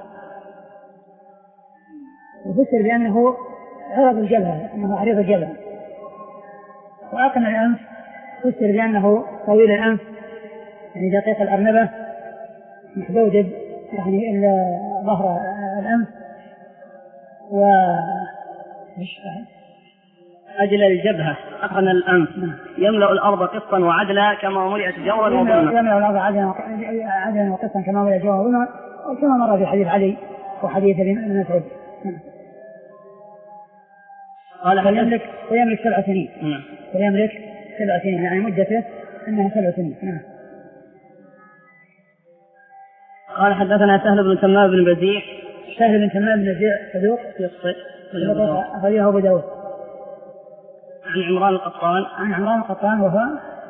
وفسر بأنه عرض الجبهة أنه عريض الجبهة. وأقنى الأنف فسر بأنه طويل الأنف يعني دقيق الأرنبة محدود يعني إلا ظهر الأنف. و أجل الجبهة أقنى الأنف يملأ الأرض قسطا وعدلا كما ملئت جورا وظلما. يملأ الأرض عدلا وقسطا كما ملئت جورا وظلما وكما مر في حديث علي وحديث ابن مسعود. قال ويملك ويملك سبع سنين. نعم. ويملك سبع سنين يعني مدته أنها سبع سنين. نعم. قال حدثنا سهل بن تمام بن بزيع. سهل بن تمام بن بزيع صدوق يخطئ أخرجه أبو داود. عن عمران القطان. عن عمران القطان وهو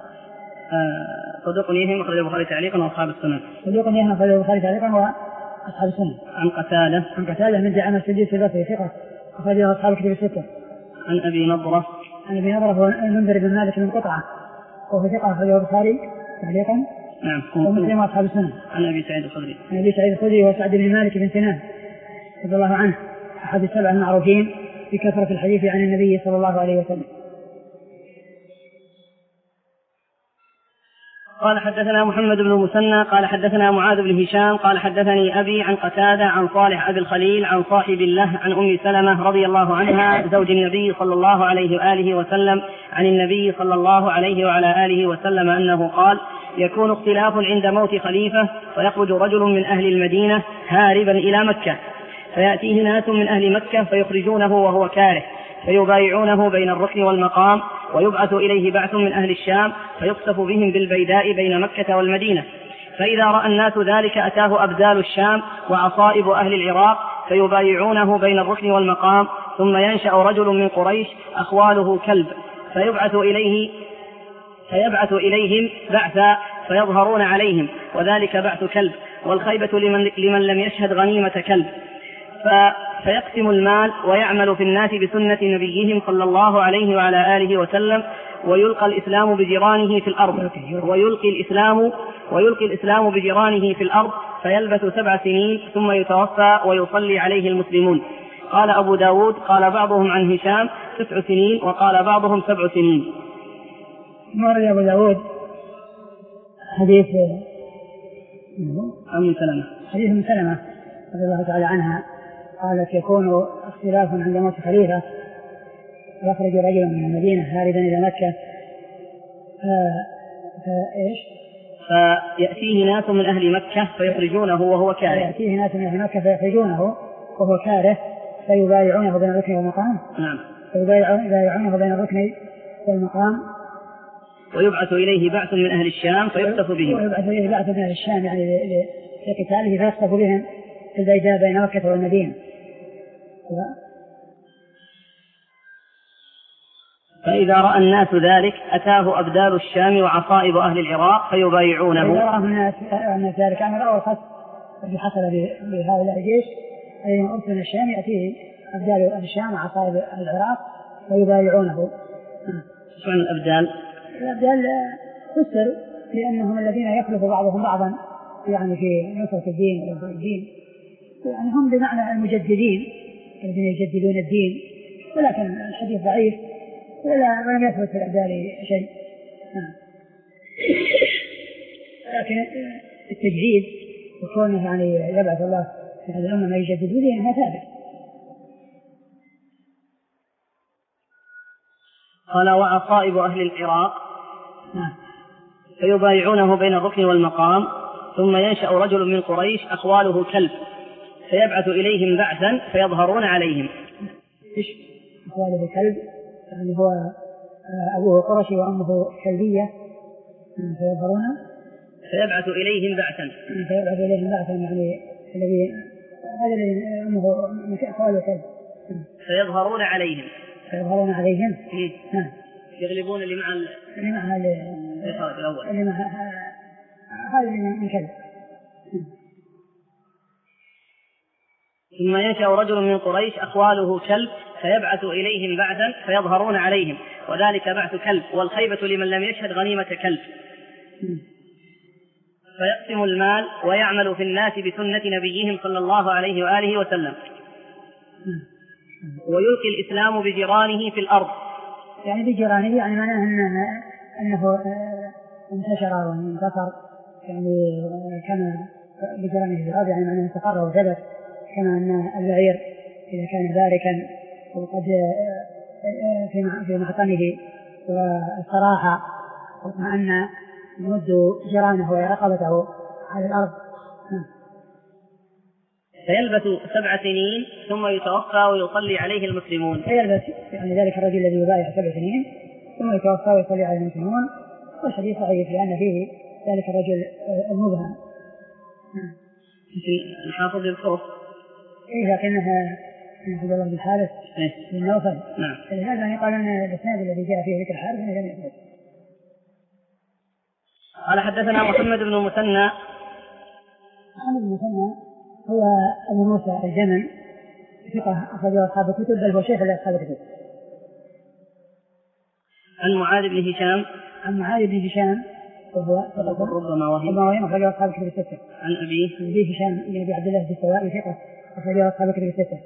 صدوق يهم أخرجه البخاري تعليقا وأصحاب السنن. صدوق يهم أخرجه البخاري تعليقا وأصحاب السنن. عن قتادة. عن قتادة من دعامة السديس البصري ثقة أخرجه أصحاب الكتب الستة. عن أبي نضرة. عن أبي نضرة هو المنذر بن مالك بن قطعة وهو ثقة أخرجه البخاري تعليقا. نعم. ومسلم وأصحاب السنة. عن أبي سعيد الخدري. عن أبي سعيد الخدري وسعد بن مالك بن سنان رضي الله عنه أحد السبع المعروفين بكثرة الحديث عن النبي صلى الله عليه وسلم. قال حدثنا محمد بن المثنى قال حدثنا معاذ بن هشام قال حدثني أبي عن قتادة عن صالح أبي الخليل عن صاحب الله عن أم سلمة رضي الله عنها زوج النبي صلى الله عليه وآله وسلم عن النبي صلى الله عليه وعلى آله وسلم أنه قال: يكون اختلاف عند موت خليفة فيخرج رجل من أهل المدينة هاربا إلى مكة فيأتيه ناس من أهل مكة فيخرجونه وهو كاره فيبايعونه بين الركن والمقام ويبعث إليه بعث من أهل الشام فيقصف بهم بالبيداء بين مكة والمدينة. فإذا رأى الناس ذلك أتاه أبدال الشام وعصائب أهل العراق فيبايعونه بين الركن والمقام. ثم ينشأ رجل من قريش أخواله كلب فيبعث إليه فيبعث إليهم بعثا فيظهرون عليهم وذلك بعث كلب والخيبة لمن, لمن لم يشهد غنيمة كلب. فيقسم المال ويعمل في الناس بسنة نبيهم صلى الله عليه وعلى آله وسلم ويلقى الإسلام بجيرانه في الأرض ويلقي الإسلام ويلقي الإسلام بجيرانه في الأرض فيلبث سبع سنين ثم يتوفى ويصلي عليه المسلمون. قال أبو داود قال بعضهم عن هشام تسع سنين وقال بعضهم سبع سنين. مر أبو داود حديث أم سلمة حديث أم سلمة رضي الله تعالى عنها قالت: يكون اختلاف عند موت خليفة يخرج رجل من المدينة هاربا إلى مكة فإيش فيأتيه ناس من أهل مكة فيخرجونه وهو كاره يأتيه ناس من أهل مكة فيخرجونه وهو كاره فيبايعونه بين الركن والمقام. نعم. فيبايعونه بين الركن والمقام ويبعث إليه بعث من أهل الشام فيقصف بهم ويبعث إليه بعث من أهل الشام يعني لقتاله فيقصف بهم في البيداء بين مكة والمدينة. فإذا رأى الناس ذلك أتاه أبدال الشام وعصائب أهل العراق فيبايعونه. فإذا رأى الناس ذلك أن رأوا الخط الذي حصل بهؤلاء الجيش الذين أرسل من الشام يأتيه أبدال أهل الشام وعصائب أهل العراق فيبايعونه. شو عن الأبدال؟ الأبدال فسر لأنهم الذين يخلف بعضهم بعضا يعني في نصرة الدين وإنقاذ الدين، يعني هم بمعنى المجددين الذين يجددون الدين، ولكن الحديث ضعيف ولا ولم يثبت في الأبدال شيء. لكن التجديد وكونه يعني يبعث الله في هذه الأمة ما يجدد دينها ثابت. قال: وعصائب أهل العراق فيبايعونه بين الركن والمقام. ثم ينشأ رجل من قريش أخواله كلب فيبعث إليهم بعثا فيظهرون عليهم. إيش أخواله كلب؟ يعني هو أبوه قرشي وأمه كلبية فيظهرون فيبعث إليهم بعثا فيبعث إليهم بعثا يعني الذي هذا الذي أمه أخواله كلب فيظهرون عليهم فيظهرون عليهم نعم يغلبون اللي مع اللي مع الأول اللي مع هذا من كلب. ثم ينشأ رجل من قريش أخواله كلب فيبعث إليهم بعثا فيظهرون عليهم وذلك بعث كلب والخيبة لمن لم يشهد غنيمة كلب. فيقسم المال ويعمل في الناس بسنة نبيهم صلى الله عليه وآله وسلم ويلقي الإسلام بجيرانه في الأرض. يعني بجيرانه يعني معناه أنه, أنه انتشر وانتصر يعني كان بجيرانه في الأرض يعني معناه استقر وثبت، كما أن البعير إذا كان باركا وقد في محطنه والصراحة واطمأن يمد جيرانه ورقبته على الأرض. فيلبث سبع سنين ثم يتوفى ويصلي عليه المسلمون. فيلبث يعني ذلك الرجل الذي يبايع سبع سنين ثم يتوفى ويصلي عليه المسلمون، والحديث ضعيف لأن فيه ذلك الرجل المبهم. الحافظ الفرق إيه لكنها عبد الله بن الحارث بن نوفل. نعم. هذا قال أن الإسناد الذي جاء فيه ذكر الحارث لم يثبت. قال حدثنا محمد بن المثنى. محمد بن المثنى هو أبو موسى الجمل ثقة أخرجه أصحاب الكتب بل هو شيخ لأصحاب الكتب. عن معاذ بن هشام. عن معاذ بن هشام وهو ربما وهم ربما وهم أخرجه أصحاب الكتب الستة. عن أبيه عن أبي هشام بن أبي عبد الله الدستوائي ثقة أخرجه أصحاب الكتب الستة.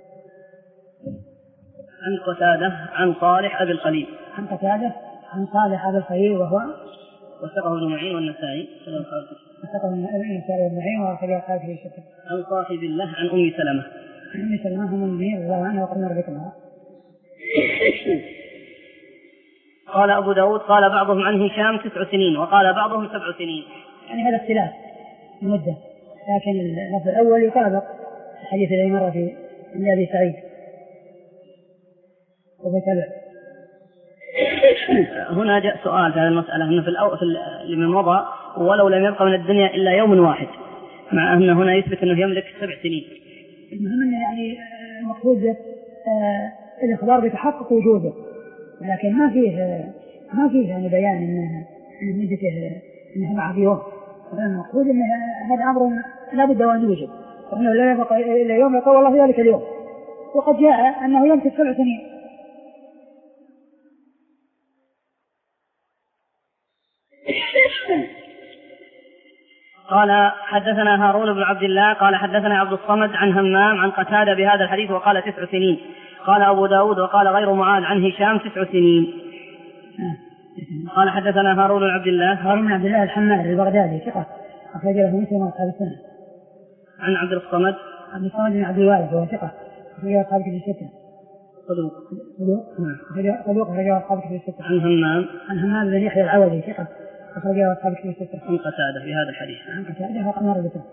عن قتادة عن صالح أبي الخليل عن قتادة عن صالح أبي الخليل وهو وثقه ابن معين والنسائي وثقه النسائي والنعيم وأخرجه أصحاب الكتب الستة. عن صاحب الله عن أم سلمة عن أم سلمة هم المؤمنين رضي الله عنها وقد مر ذكرها. قال أبو داود قال بعضهم عن هشام تسع سنين وقال بعضهم سبع سنين. يعني هذا اختلاف المدة، لكن اللفظ الأول يطابق الحديث الذي مر في أبي سعيد وفتبع. هنا جاء سؤال في هذه المسألة أنه في الأول في لمن مضى ولو لم يبقى من الدنيا إلا يوم واحد، مع أن هنا يثبت أنه يملك سبع سنين. المهم يعني المقصود آه الإخبار بتحقق وجوده، لكن ما فيه ما فيه يعني بيان إن إن مدته إنها بعد يوم. المقصود إن هذا أمر لا بد أن يوجد، وإنه لا يبقى إلا يوم يقول الله ذلك اليوم، وقد جاء أنه يمسك سبع سنين. قال حدثنا هارون بن عبد الله قال حدثنا عبد الصمد عن همام عن قتادة بهذا الحديث وقال تسع سنين. قال أبو داود وقال غير معاذ عن هشام تسع سنين. قال حدثنا هارون بن عبد الله هارون بن عبد الله الحمال البغدادي ثقة أخرج له مسلم وأصحاب السنة. عن عبد الصمد عبد الصمد بن عبد الوارث وهو ثقة أخرج أصحاب الكتب الستة. صدوق صدوق صدوق أخرج أصحاب الكتب الستة. عن همام عن همام بن يحيى العوضي ثقة أخرج أصحاب الكتب الستة. عن قتادة بهذا الحديث. عن قتادة وقد مر ذكره.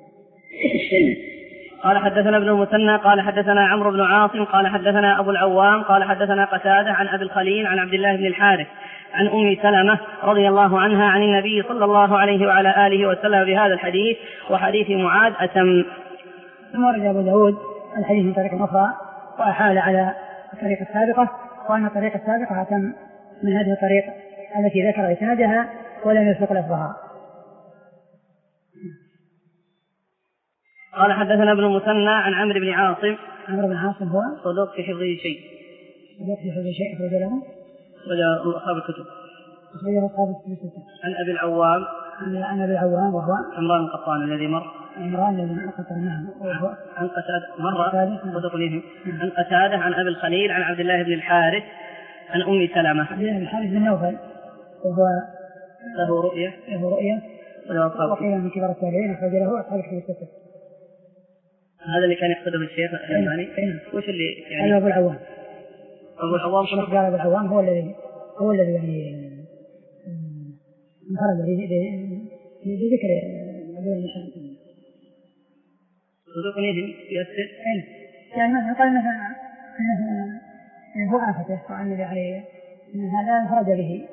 قال حدثنا ابن المثنى قال حدثنا عمرو بن عاصم قال حدثنا أبو العوام قال حدثنا قتادة عن أبي الخليل عن عبد الله بن الحارث عن أم سلمة رضي الله عنها عن النبي صلى الله عليه وعلى آله وسلم بهذا الحديث وحديث معاذ أتم. ثم ورد أبو داود الحديث من طريق أخرى وأحال على الطريقة السابقة، وأن الطريقة السابقة أتم من هذه الطريقة التي ذكر إسنادها ولم يسبق لفظها. قال حدثنا ابن المثنى عن عمرو بن عاصم. عمرو بن عاصم هو صدوق في حفظه شيء صدوق في حفظه شيء أخرج له وجاء أصحاب الكتب. أخرج له أصحاب الكتب. عن أبي العوام عن أبي العوام وهو عمران القطان الذي مر عمران الذي قطعناه وهو عن قتادة مرة وتقولهم عن قتادة عن أبي الخليل عن عبد الله بن الحارث عن أم سلمة. عبد الله بن الحارث بن نوفل وهو له رؤية له رؤية وقيل من كبار التابعين أخرج له أصحاب الكتب الستة. هذا اللي كان يقصده الشيخ الألباني. وش اللي يعني أبو العوام أبو العوام قال أبو العوام هو الذي هو الذي يعني انفرد بذكر عبد الله بن الحارث. صدوق يهم يأثر يعني مثلا قال مثلا أنه هو آفته وأن يعني أن هذا انفرد به.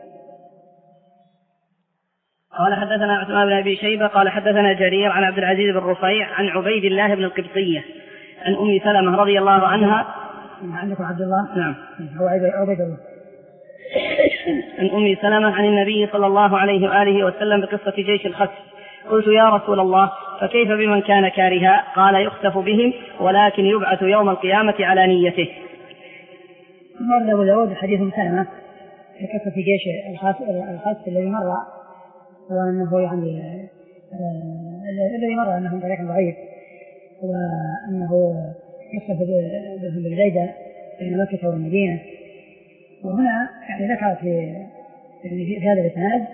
قال حدثنا عثمان بن أبي شيبة قال حدثنا جرير عن عبد العزيز بن رفيع عن عبيد الله بن القبطية عن أم سلمة رضي الله عنها. عندكم عبد الله؟ نعم هو عبيد الله. عن أم سلمة عن النبي صلى الله عليه وآله وسلم بقصة جيش الخسف. قلت يا رسول الله فكيف بمن كان كارها؟ قال يخسف بهم ولكن يبعث يوم القيامة على نيته. مر أبو داود حديث أم سلمة في قصة جيش الخسف الذي مر، وأنه يعني آه الذي مر أنه طريق ضعيف وأنه يخسف بهم بالبيدة بين مكة والمدينة. وهنا يعني ذكر في يعني في هذا الإسناد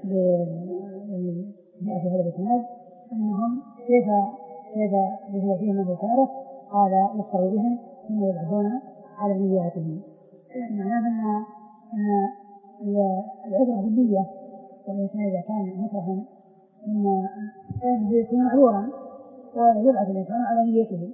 في هذا الإسناد أنهم كيف كيف هو فيهم من ذكره قال يخسف بهم ثم يبعثون على نياتهم. معناه أن أن العبرة بالنية، والإنسان إذا كان مكرها ثم فإنه يكون معذورا ويبعث الإنسان على نيته.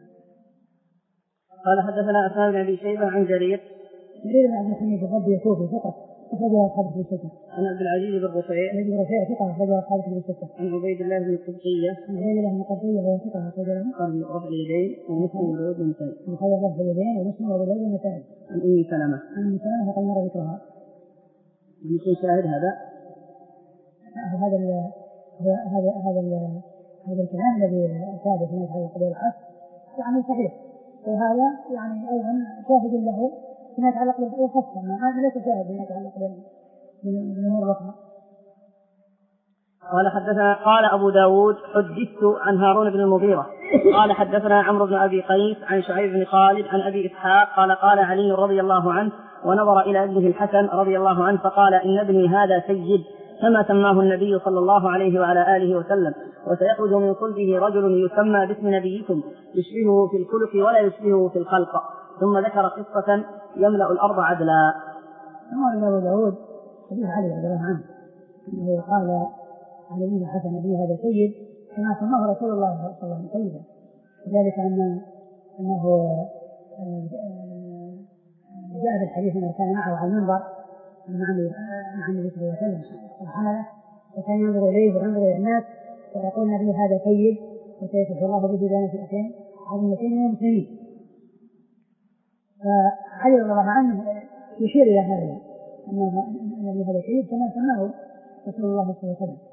قال حدثنا عثمان بن أبي شيبة عن جرير جرير بن عبد الحميد الضبي الكوفي ثقة أخرجه أصحاب الكتب الستة. عن عبد العزيز بن رفيع عبد بن رفيع ثقة أخرجه أصحاب الكتب الستة. عن عبيد الله بن القبطية عن عبيد الله بن القبطية وهو ثقة أخرجه قال رفع اليدين ومسلم وأبو داود والنسائي. وخرج رفع اليدين ومسلم وأبو داود والنسائي. عن أم سلمة عن أم سلمة وقد مر ذكرها. يكون شاهد هذا هذا ال هو هذا هذا ال هذا الكلام الذي ثابت فيما يتعلق بالحث يعني صحيح، وهذا يعني أيضا شاهد له فيما يتعلق بالخصم، هذا ليس شاهد فيما يتعلق قال حدثنا قال أبو داود حدثت عن هارون بن المغيرة قال حدثنا عمرو بن أبي قيس عن شعيب بن خالد عن أبي إسحاق قال قال علي رضي الله عنه ونظر إلى ابنه الحسن رضي الله عنه فقال إن ابني هذا سيد كما سماه النبي صلى الله عليه وعلى آله وسلم وسيخرج من صلبه رجل يسمى باسم نبيكم يشبهه في الخلق ولا يشبهه في الخلق. ثم ذكر قصة يملأ الأرض عدلا. ثم أبو داود حديث علي رضي الله عنه أنه قال على ابن الحسن نبي هذا سيد كما سماه رسول الله صلى الله عليه وسلم سيدا، وذلك أن أنه جاء في الحديث أنه كان معه على المنبر مع النبي صلى الله عليه وسلم وحمله وكان ينظر إليه وينظر إلى الناس ويقول نبي هذا سيد وسيفتح الله به بين فئتين عظيمتين من المسلمين. فعلي رضي الله عنه يشير إلى هذا أن النبي هذا سيد كما سماه رسول الله صلى الله عليه وسلم.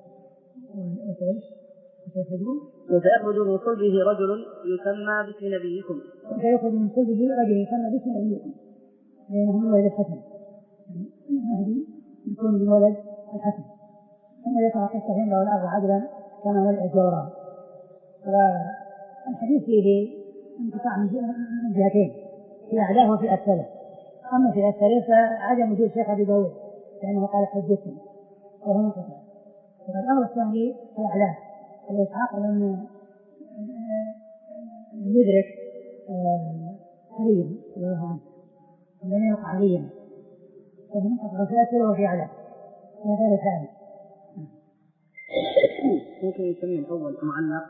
وسيخرج من صلبه رجل يسمى باسم نبيكم وسيخرج من صلبه رجل يسمى باسم نبيكم لأنه من ولد الحسن المهدي يكون من ولد الحسن. ثم ذكر قصة يملأ الأرض عدلا كما ملء الجوران. والحديث فيه انقطاع من جهتين في أعلاه وفي أسفله. أما في أسفله فعدم وجود شيخ أبي داود لأنه قال حجتني وهو منقطع. والأمر الثاني في أعلاه أبو إسحاق لم يدرك عليا رضي الله عنه لم يلقى عليا وهو منقطع في أسفله وفي أعلاه وغير ثاني. ممكن يسمي الأول معلق.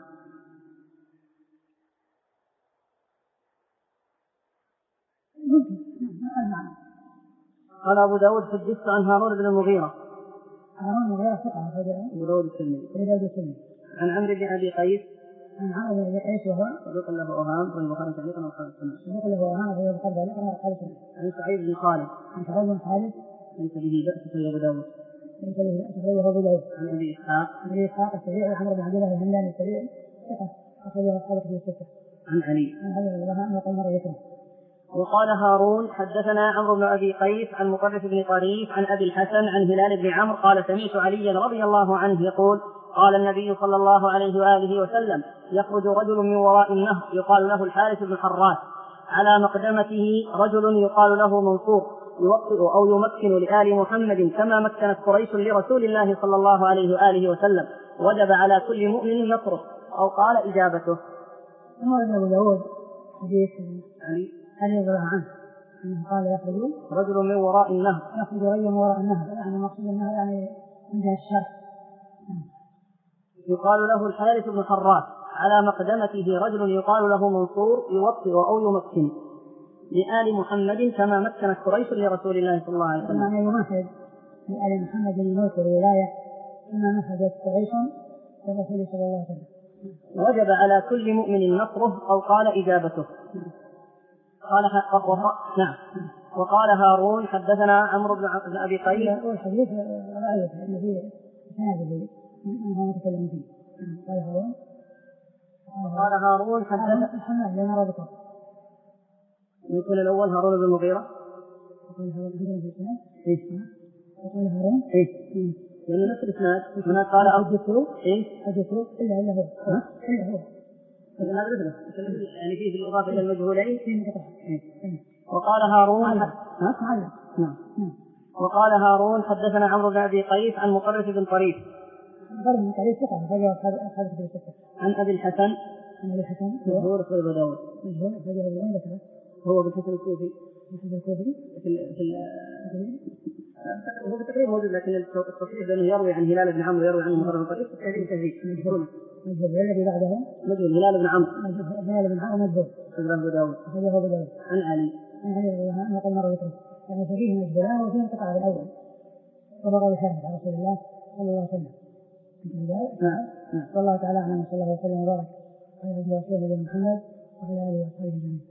قال أبو داود حدثت عن هارون بن المغيرة هارون بن المغيرة ثقة أبو داود الترمذي عن عمرو بن أبي قيس عن عمرو بن أبي قيس وهو صدوق له أوهام رواه البخاري تعليقا وأصحاب السنة صدوق له أوهام رواه البخاري تعليقا وأصحاب السنة. عن سعيد بن خالد عن سعيد بن خالد ليس به بأس في أبو داود ليس به بأس في أبو داود عن أبي إسحاق عن أبي إسحاق السبيعي وعمر بن عبد الله الهمداني السبيعي ثقة أخرجه أصحاب الكتب الستة. عن علي عن علي رضي الله عنه وقال مر ذكره. وقال هارون حدثنا عمرو بن أبي قيس عن مطرف بن طريف عن أبي الحسن عن هلال بن عمرو قال سمعت عليا رضي الله عنه يقول قال النبي صلى الله عليه وآله وسلم يخرج رجل من وراء النهر يقال له الحارث بن حراس على مقدمته رجل يقال له منصور يوطئ أو يمكن لآل محمد كما مكنت قريش لرسول الله صلى الله عليه وآله وسلم وجب على كل مؤمن نصره أو قال إجابته. ثم أبو داود حديث علي علي رضي الله عنه أنه قال يخرج رجل من وراء النهر يخرج رجل من وراء النهر يعني مقصود النهر يعني من جهة الشرق يقال له الحارث بن حراس على مقدمته رجل يقال له منصور يوطئ أو يمكن لآل محمد كما مكنت قريش لرسول الله صلى الله عليه وسلم. يعني يمهد لآل محمد الملك والولاية كما مهدت قريش لرسول صلى الله عليه وسلم. وجب على كل مؤمن نصره أو قال إجابته. قال نعم. وقال هارون حدثنا عمرو بن أبي قيس والحديث رأيت أن فيه هذه أنهم يتكلمون فيه. قال هارون قال هارون حدثنا محمد لما رأيته يكون الأول هارون بن المغيرة. وقال هارون عندنا في الإسناد. إيه. وقال هارون. إيه. لأنه نفس الإسناد. هنا قال أوجدته. إيه. أوجدته إلا إلا هو. ها؟ إلا هو. إذا هذا مثله. يعني فيه بالإضافة إلى المجهولين. إيه. وقال هارون. ها؟ نعم. وقال هارون حدثنا عمرو بن أبي قيس عن مطرف بن طريف. مطرف بن طريف ثقة أخرجه أصحاب الكتب الستة. عن أبي الحسن. عن أبي الحسن. مجهول أخرج أبو داود. مجهول أخرجه أبو داود ذكره. هو بالحسن الكوفي. بالحسن الكوفي. في في هو بالتقريب موجود لكن التصريح بأنه يروي عن هلال بن عمرو يروي عن مطرف بن طريف تهذيب تهذيب مجهول. مجهول الذي بعده. مجهول هلال بن عمرو. هلال بن عمرو مجهول. أخرجه أبو داود. أخرجه أبو داود. عن علي. عن علي رضي الله عنه وقال مر ذكره. يعني فيه مجهولان وفيه انقطاع بالأول. ومر بثابت على رسول الله صلى الله عليه وسلم. نعم. والله تعالى أعلم صلى الله عليه وسلم وبارك على نبينا ورسوله محمد وعلى آله وصحبه أجمعين.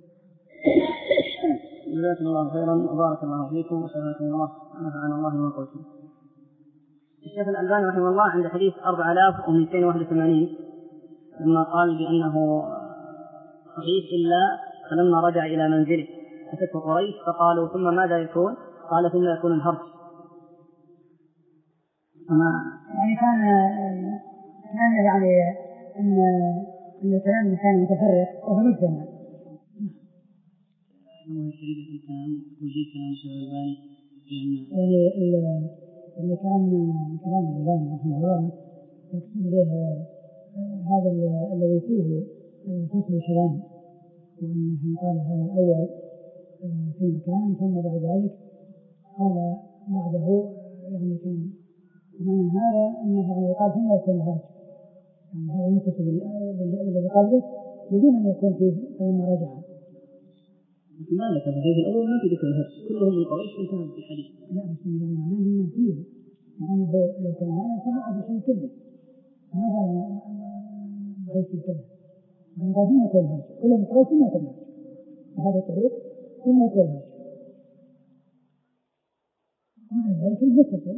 جزاكم الله خيرا وبارك الله فيكم وشفاكم الله ونفعنا الله بما قلتم. الشيخ الألباني رحمه الله عند حديث أربعة آلاف ومئتين وواحد وثمانين لما قال بأنه صحيح إلا فلما رجع إلى منزله أتته قريش فقالوا ثم ماذا يكون؟ قال ثم يكون الهرج. يعني كان كان يعني أن أن الكلام كان متفرق وهو مجتمع. يعني اللي كان كلام الإمام رحمه الله يقصد به هذا الذي فيه فصل الكلام، وأنه قال هذا الأول في مكان ثم بعد ذلك قال بعده يعني كان ومعنى هذا أنه يعني يقال ثم يكون هذا يعني هذا متصل بالذي قبله بدون أن يكون فيه لما رجع. ما لك في الحديث الأول ما في ذكر الهرس، كلهم من قريش وانتهى في الحديث. لا بس يعني معناه أنه فيه، لأنه لو كان هذا سمع بشيء كله ما قال بشيء كله، يعني قال ثم يكون هرس كلهم من قريش ثم يكون هرس بهذا الطريق ثم يكون هرس ومعنى ذلك المتصل.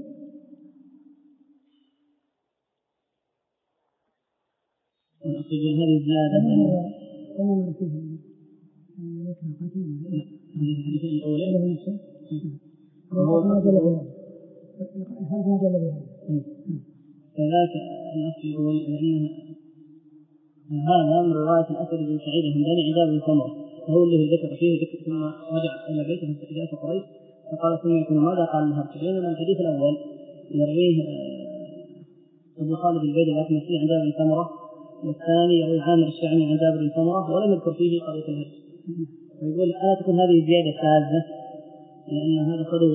ونقصد هذه الزيادة كما مر فيه ذكر قتيل هذه الحديث الأولى هو نفسه هو ما جل بها هذا ما جل بها فذاك النص يقول أن هذا من رواية الأسد بن سعيد الهمداني عن جابر بن سمرة، فهو الذي ذكر فيه ذكر ثم رجع إلى بيته فجاءت قريش فقال ثم يكون ماذا قال الهرس، بينما الحديث الأول يرويه أبو خالد البيض الأكمسي عن جابر بن سمرة، والثاني يروي عامر الشعبي عن جابر بن سمرة ولم يذكر فيه قضية الهرس. ويقول ألا تكون هذه زيادة شاذة لأن هذا صدوق.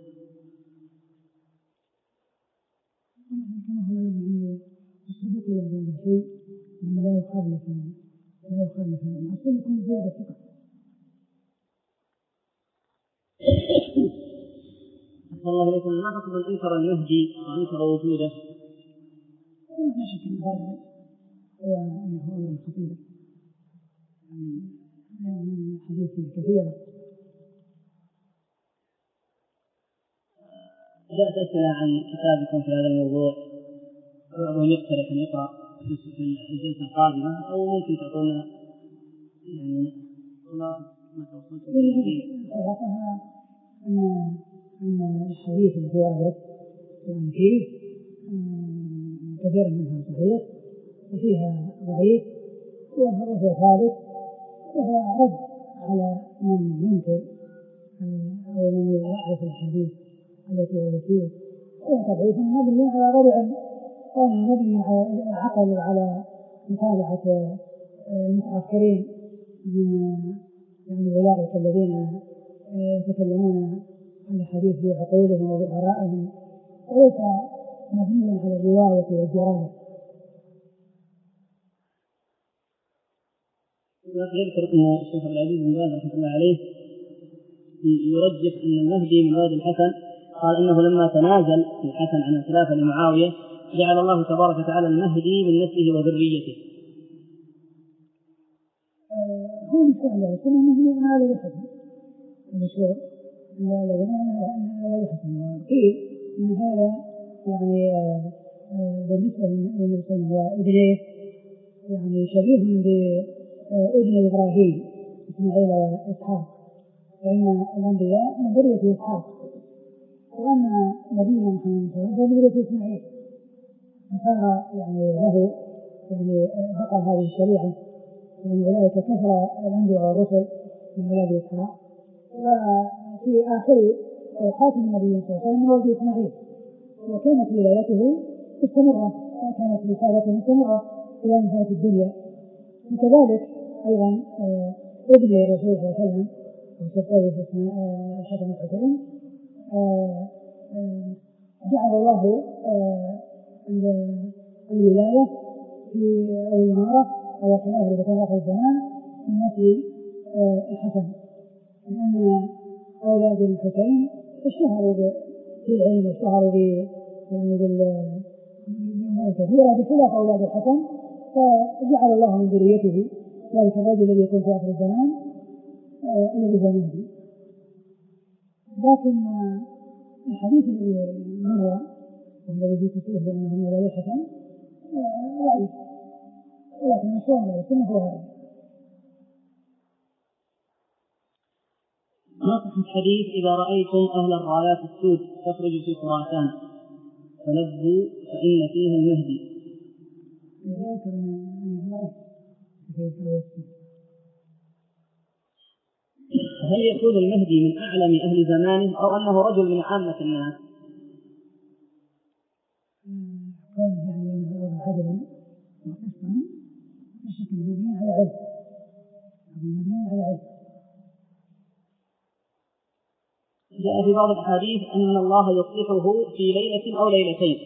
كما هو يعني الصدوق يزيد شيء يعني لا يخالف لا يخالف الأصل يكون زيادة ثقة. أحسن الله إليكم. ما حكم من أنكر المهدي وأنكر وجوده؟ لا شك أن هذا هو أنه أمر خطير يعني من الحديث الكثيرة. جاءت أسئلة عن كتابكم في هذا الموضوع، بعضهم يقترح أن يقرأ في الجلسة القادمة أو ممكن تعطونا يعني خلاصة ما توصلتم إليه. خلاصها أن أن الحديث الذي وردت يعني فيه كثير منها صحيح وفيها ضعيف وهو ثابت، وهو رد على من ينكر أو من يضعف الحديث التي وردت فيه، وهو تضعيف مبني على غير علم وأنه مبني على العقل وعلى متابعة المتأخرين من يعني أولئك الذين يتكلمون عن الحديث بعقولهم وبآرائهم، وليس مبني على الرواية والدراية. يذكر أن الشيخ عبد العزيز بن باز رحمه الله عليه يرجح أن المهدي من ولد الحسن، قال إنه لما تنازل الحسن عن الخلافة لمعاوية جعل الله تبارك وتعالى المهدي من نسله وذريته. آه هو مشروع ذلك أنه من ولد الحسن المشروع من ولد الحسن، وقيل أن هذا يعني آه آه بالنسبة للنبي صلى الله عليه وسلم وابنه يعني شبيه بابن إبراهيم إسماعيل وإسحاق، فإن الأنبياء من ذرية إسحاق وأن نبينا محمد صلى الله عليه وسلم من ذرية إسماعيل، فصار يعني له يعني بقى هذه الشريعة من أولئك كثر الأنبياء والرسل من أولاد إسحاق، وفي آخر خاتم النبي صلى الله عليه وسلم من ولد إسماعيل، وكانت ولايته مستمرة، كانت رسالته مستمرة إلى نهاية الدنيا. وكذلك أيضا ابن الرسول صلى الله عليه وسلم وشقيه الحسن والحسين جعل الله الولاية في أو الإمارة أو الخلافة التي تكون آخر الزمان من نسل الحسن، لأن أولاد الحسين اشتهروا بالعلم واشتهروا يعني بالأمور كثيرة بخلاف أولاد الحسن، فجعل الله من ذريته ذلك الرجل الذي يكون في آخر الزمان آه الذي هو المهدي. لكن آه الحديث الذي مر والذي في تصريح بأنه من أولاد الحسن ضعيف، آه ولكن مشروع ذلك هو هذا. نصح الحديث إذا رأيتم أهل الرايات السود تخرج في خراسان فلبوا فإن فيها المهدي. هل يكون المهدي من أعلم أهل زمانه أو أنه رجل من عامة الناس؟ كونه يعني أنه عدلا وقسطا بشكل مبني على علم مبني على علم. جاء في بعض الأحاديث أن الله يصلحه في ليلة أو ليلتين.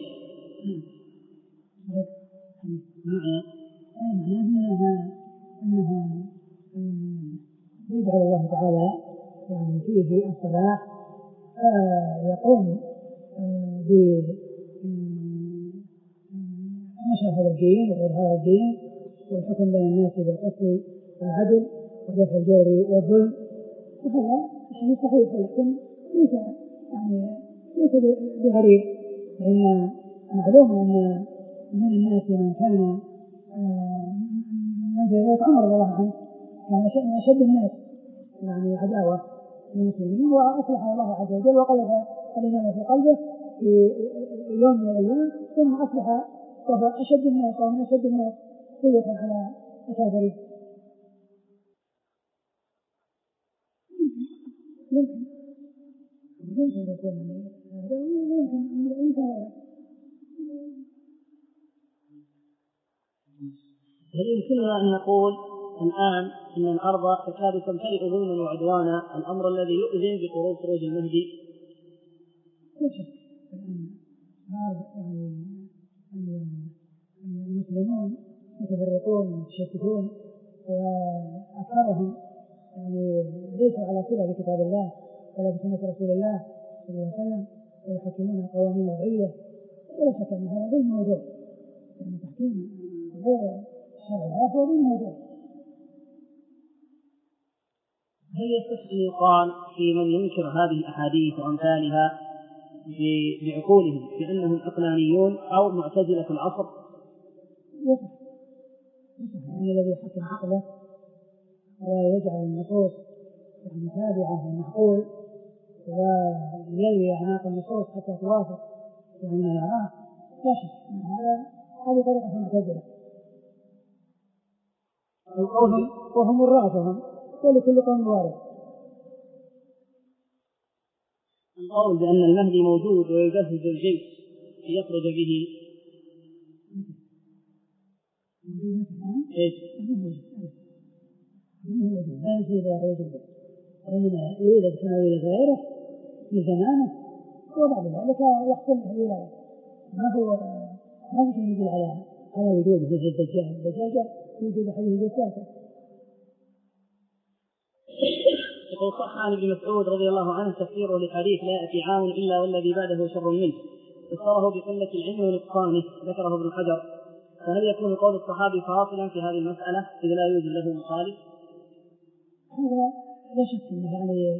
معنى أنها أنها يجعل الله تعالى يعني فيه الصلاح فيقوم بنشر هذا الدين وإظهار الدين والحكم بين الناس بالقسط والعدل ودفع الجور والظلم. وهذا شيء صحيح ولكن ليس يعني ليس بغريب، لأن معلوم أن من الناس من كان من ذلك عمر رضي الله عنه كان من أشد الناس يعني عداوة للمسلمين وأصلحه الله عز وجل وقذف الإيمان في قلبه في يوم من الأيام ثم أصلح وهو أشد الناس ومن أشد الناس قوة على الكافرين. يمكن يمكن يكون هذا ويمكن يمكن هل يمكننا أن نقول الآن أن الأرض تكاد تمتلئ ظلما وعدوانا، الأمر الذي يؤذن بقرب خروج المهدي؟ لا شك يعني المسلمون متفرقون ومتشتتون وأكثرهم يعني ليسوا على صلة بكتاب الله ولا بسنة رسول الله صلى الله عليه وسلم ويحكمون قوانين وضعية، ولا شك أن هذا ظلم موجود، يعني تحكيم غير شرع الله هو ظلم موجود. هل يصح أن يقال في من ينكر هذه الأحاديث وأمثالها بعقولهم بأنهم عقلانيون أو معتزلة العصر؟ يصح أن الذي يحكم عقله ويجعل النصوص يعني تابعة للمعقول ويلوي أعناق النصوص حتى توافق يعني ما يراه، لا شك أن هذا هذه طريقة معتزلة وهم وهم الرأسهم ولكل قوم وارد. القول بأن المهدي موجود ويجهز الجيش ليخرج به ايش؟ لا يزيد هذا وجوده، وإنما يولد كما يولد غيره في زمانه وبعد ذلك يحصل له الولاية. ما هو ما في شيء يدل على على وجوده مثل الدجال. الدجال جاء وجود حديث الجساسة. يقول صح عن ابن مسعود رضي الله عنه تفسيره لحديث لا يأتي عام إلا والذي بعده شر منه، فسره بقلة العلم ونقصانه، ذكره ابن حجر. فهل يكون قول الصحابي فاصلا في هذه المسألة إذا لا يوجد له مخالف؟ هذا لا شك أنه يعني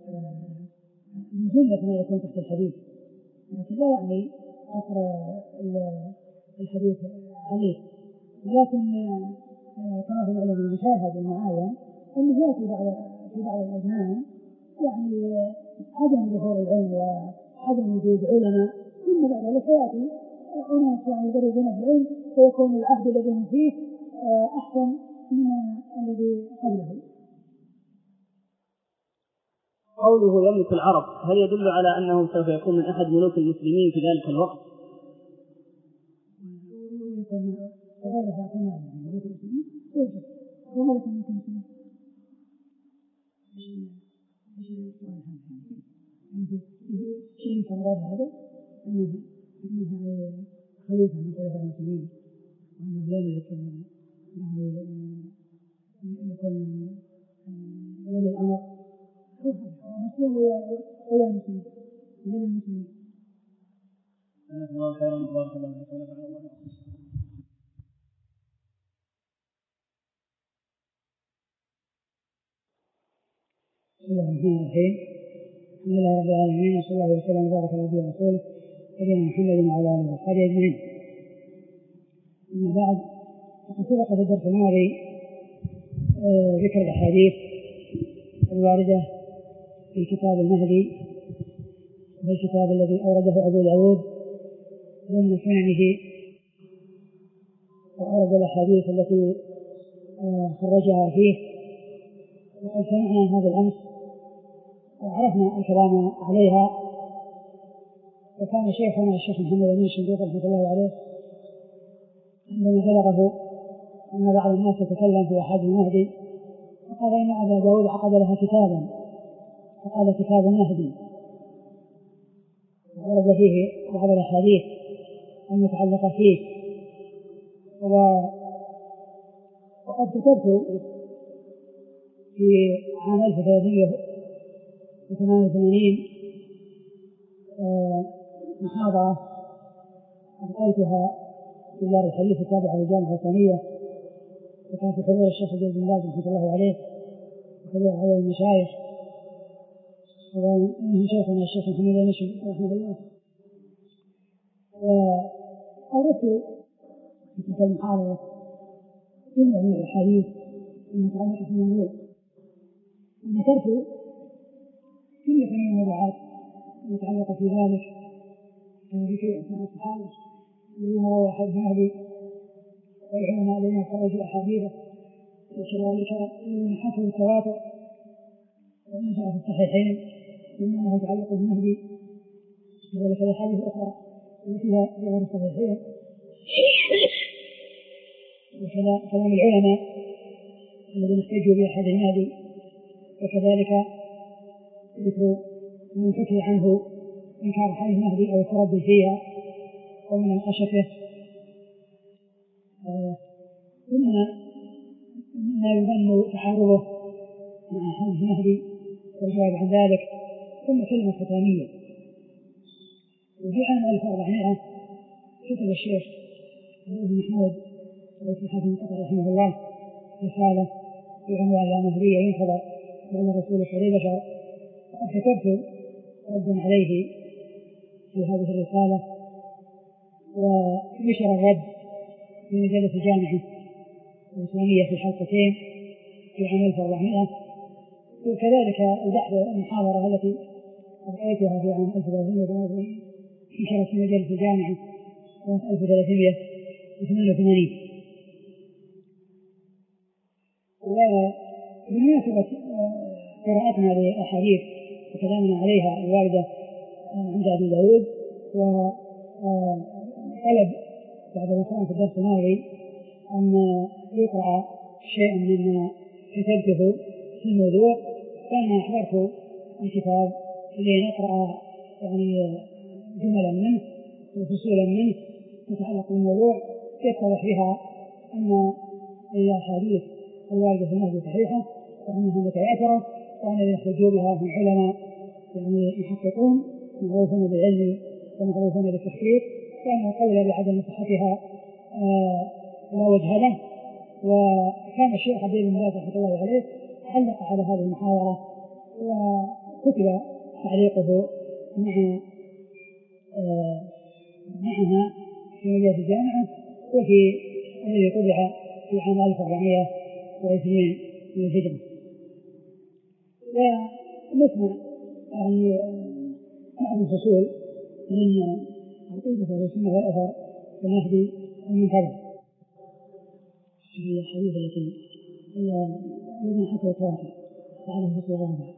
من جملة ما يكون تحت الحديث، لكن لا يعني قصر الحديث عليه، لكن كما هو معلوم المشاهد المعاين أنه يأتي بعض في بعض الأزمان يعني عدم ظهور العلم وعدم وجود علماء، ثم بعد ذلك يأتي أناس يعني يدرسون في العلم فيكون العهد الذي هم فيه أحسن من الذي قبله. قوله يملك العرب هل يدل على أنه سوف يكون من أحد ملوك المسلمين في ذلك الوقت؟ وغيره يكون من ملوك المسلمين وملك ملوك المسلمين. شيء كبير هذا أنه أنه خليفة من خلفاء المسلمين وأنه يملك يعني يكون ولي الأمر هو مسلم ويا المسلمين ويا المسلمين. الله خيرا بارك الله فيكم. بسم الله الرحمن الرحيم. الحمد لله رب العالمين وصلى الله وسلم وبارك على نبينا ورسوله نبينا محمد وعلى اله وصحبه اجمعين. اما بعد، فقد سبق في الدرس الماضي ذكر الاحاديث الوارده في كتاب المهدي وهو الكتاب الذي اورده ابو داود ضمن سننه وأورد الأحاديث التي خرجها فيه. وقد سمعنا هذا الأمس وعرفنا الكلام عليها. وكان شيخنا الشيخ محمد بن الشنقيطي رحمة الله عليه عندما بلغه أن بعض الناس يتكلم في أحاديث المهدي فقال إن أبا داود عقد لها كتابا فقال كتاب المهدي، وورد فيه بعض الأحاديث المتعلقة فيه. وقد كتبت في عام ألف وثلاثمائة وثمانية وثمانين محاضرة ألقيتها في دار الحديث التابعة للجامعة الثانية، وكان في حضور الشيخ عبد الله رحمة الله عليه وحضور على المشايخ ومنهم شيخنا الشيخ محمد بن الشنقيطي رحمه الله. وأردت في تلك المحاضرة جملة من الأحاديث المتعلقة في الموضوع، وذكرت جملة من الموضوعات المتعلقة في ذلك في أسماء الصحابة الذين رووا أحاديث المهدي والعلماء الذين خرجوا أحاديثه، وكذلك الذين حكوا التواتر وما جاء في الصحيحين مما يتعلق بالمهدي، وكذلك الأحاديث الأخرى التي فيها في غير الصحيحين، وكلام العلماء الذين احتجوا بأحاديث المهدي، وكذلك ذكر من حكي عنه إنكار أحاديث المهدي أو التردد فيها ومناقشته. ثم ما يظن تعارضه مع أحاديث المهدي والجواب عن ذلك، ثم كلمة ختامية. وفي عام ألف وأربعمائة كتب الشيخ ابن محمود رئيس الحاكم القطري رحمه الله رسالة بعنوان لا مهدي ينتظر بين الرسول صلى بشر، وقد كتبت ردا عليه في هذه الرسالة، ونشر الرد في مجلة الجامعة الإسلامية في حلقتين في عام ألف وأربعمائة. وكذلك البحث المحاضرة التي ألقيتها في عام ألف وثلاثمائة نشرت في مجلة الجامعة سنة ألف وثلاثمائة وثمانية وثمانين. وبمناسبة قراءتنا لأحاديث وكلامنا عليها الواردة عند أبي داود، وطلب بعض الأخوان في الدرس الماضي أن يقرأ شيء مما كتبته في الموضوع، فأنا أحضرت الكتاب لنقرأ يعني جملا منه وفصولا منه تتعلق بالموضوع يتضح بها أن الأحاديث الواردة في المهدي صحيحة، وأنها متواترة، وأن الذين احتجوا بها هم علماء يعني محققون معروفون بالعلم ومعروفون بالتحقيق، وأن القول بعدم صحتها لا وجه له. وكان الشيخ عبد الله بن باز رحمة الله عليه علق على هذه المحاضرة وكتب تعليقه مع معها في مجلة الجامعة، وفي الذي طبع في عام ألف وأربعمائة واثنين من الهجرة. ونسمع يعني بعض الفصول من عقيدة أهل السنة والأثر في المهدي المنتظر في الحديث التي هي الذين حكوا التواتر على الفصل الرابع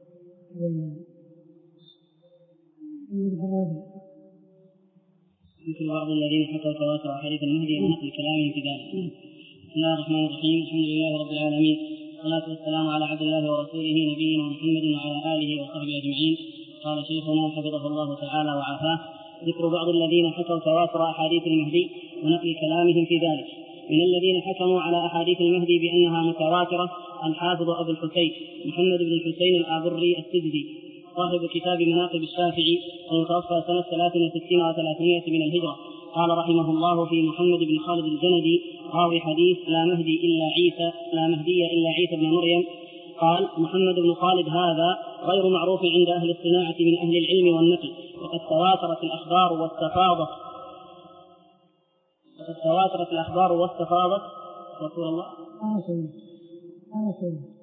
والرابع مثل بعض الذين حكوا تواتر حديث المهدي ونقل كلامهم في ذلك. بسم الله الرحمن الرحيم. الحمد لله رب العالمين، والصلاة والسلام على عبد الله ورسوله نبينا محمد وعلى آله وصحبه أجمعين. قال شيخنا حفظه الله تعالى وعافاه: ذكر بعض الذين حكوا تواتر أحاديث المهدي ونقل كلامهم في ذلك. من الذين حكموا على أحاديث المهدي بأنها متواترة الحافظ أبو الحسين محمد بن الحسين الآبري السجدي صاحب كتاب مناقب الشافعي المتوفى سنة ثلاث وستين وثلاثمائة من الهجرة. قال رحمه الله في محمد بن خالد الجندي راوي حديث لا مهدي إلا عيسى لا مهدي إلا عيسى بن مريم، قال محمد بن خالد هذا غير معروف عند أهل الصناعة من أهل العلم والنقل، وقد تواترت الأخبار واستفاضت وقد تواترت الأخبار واستفاضت رسول الله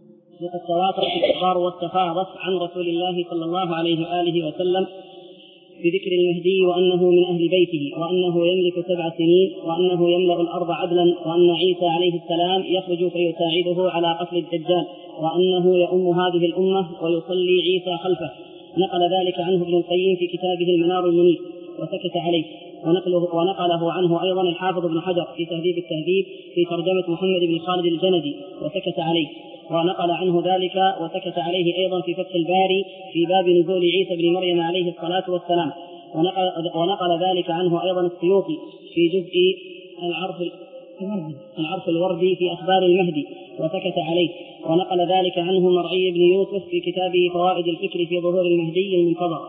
وقد تواترت الأخبار واستفاضت عن رسول الله صلى الله عليه وآله وسلم بذكر المهدي وأنه من أهل بيته وأنه يملك سبع سنين وأنه يملأ الأرض عدلا وأن عيسى عليه السلام يخرج فيساعده على قتل الدجال وأنه يؤم هذه الأمة ويصلي عيسى خلفه. نقل ذلك عنه ابن القيم في كتابه المنار المنير وسكت عليه، ونقله, ونقله عنه أيضا الحافظ ابن حجر في تهذيب التهذيب في ترجمة محمد بن خالد الجندي وسكت عليه، ونقل عنه ذلك وسكت عليه أيضا في فتح الباري في باب نزول عيسى بن مريم عليه الصلاة والسلام، ونقل, ونقل ذلك عنه أيضا السيوطي في جزء العرف, العرف الوردي في أخبار المهدي وسكت عليه، ونقل ذلك عنه مرعي بن يوسف في كتابه فوائد الفكر في ظهور المهدي المنتظر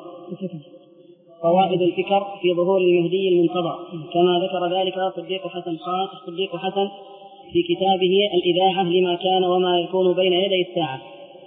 فوائد الفكر في ظهور المهدي المنتظر كما ذكر ذلك صديق حسن خان صديق حسن في كتابه الإذاعة لما كان وما يكون بين يدي الساعة.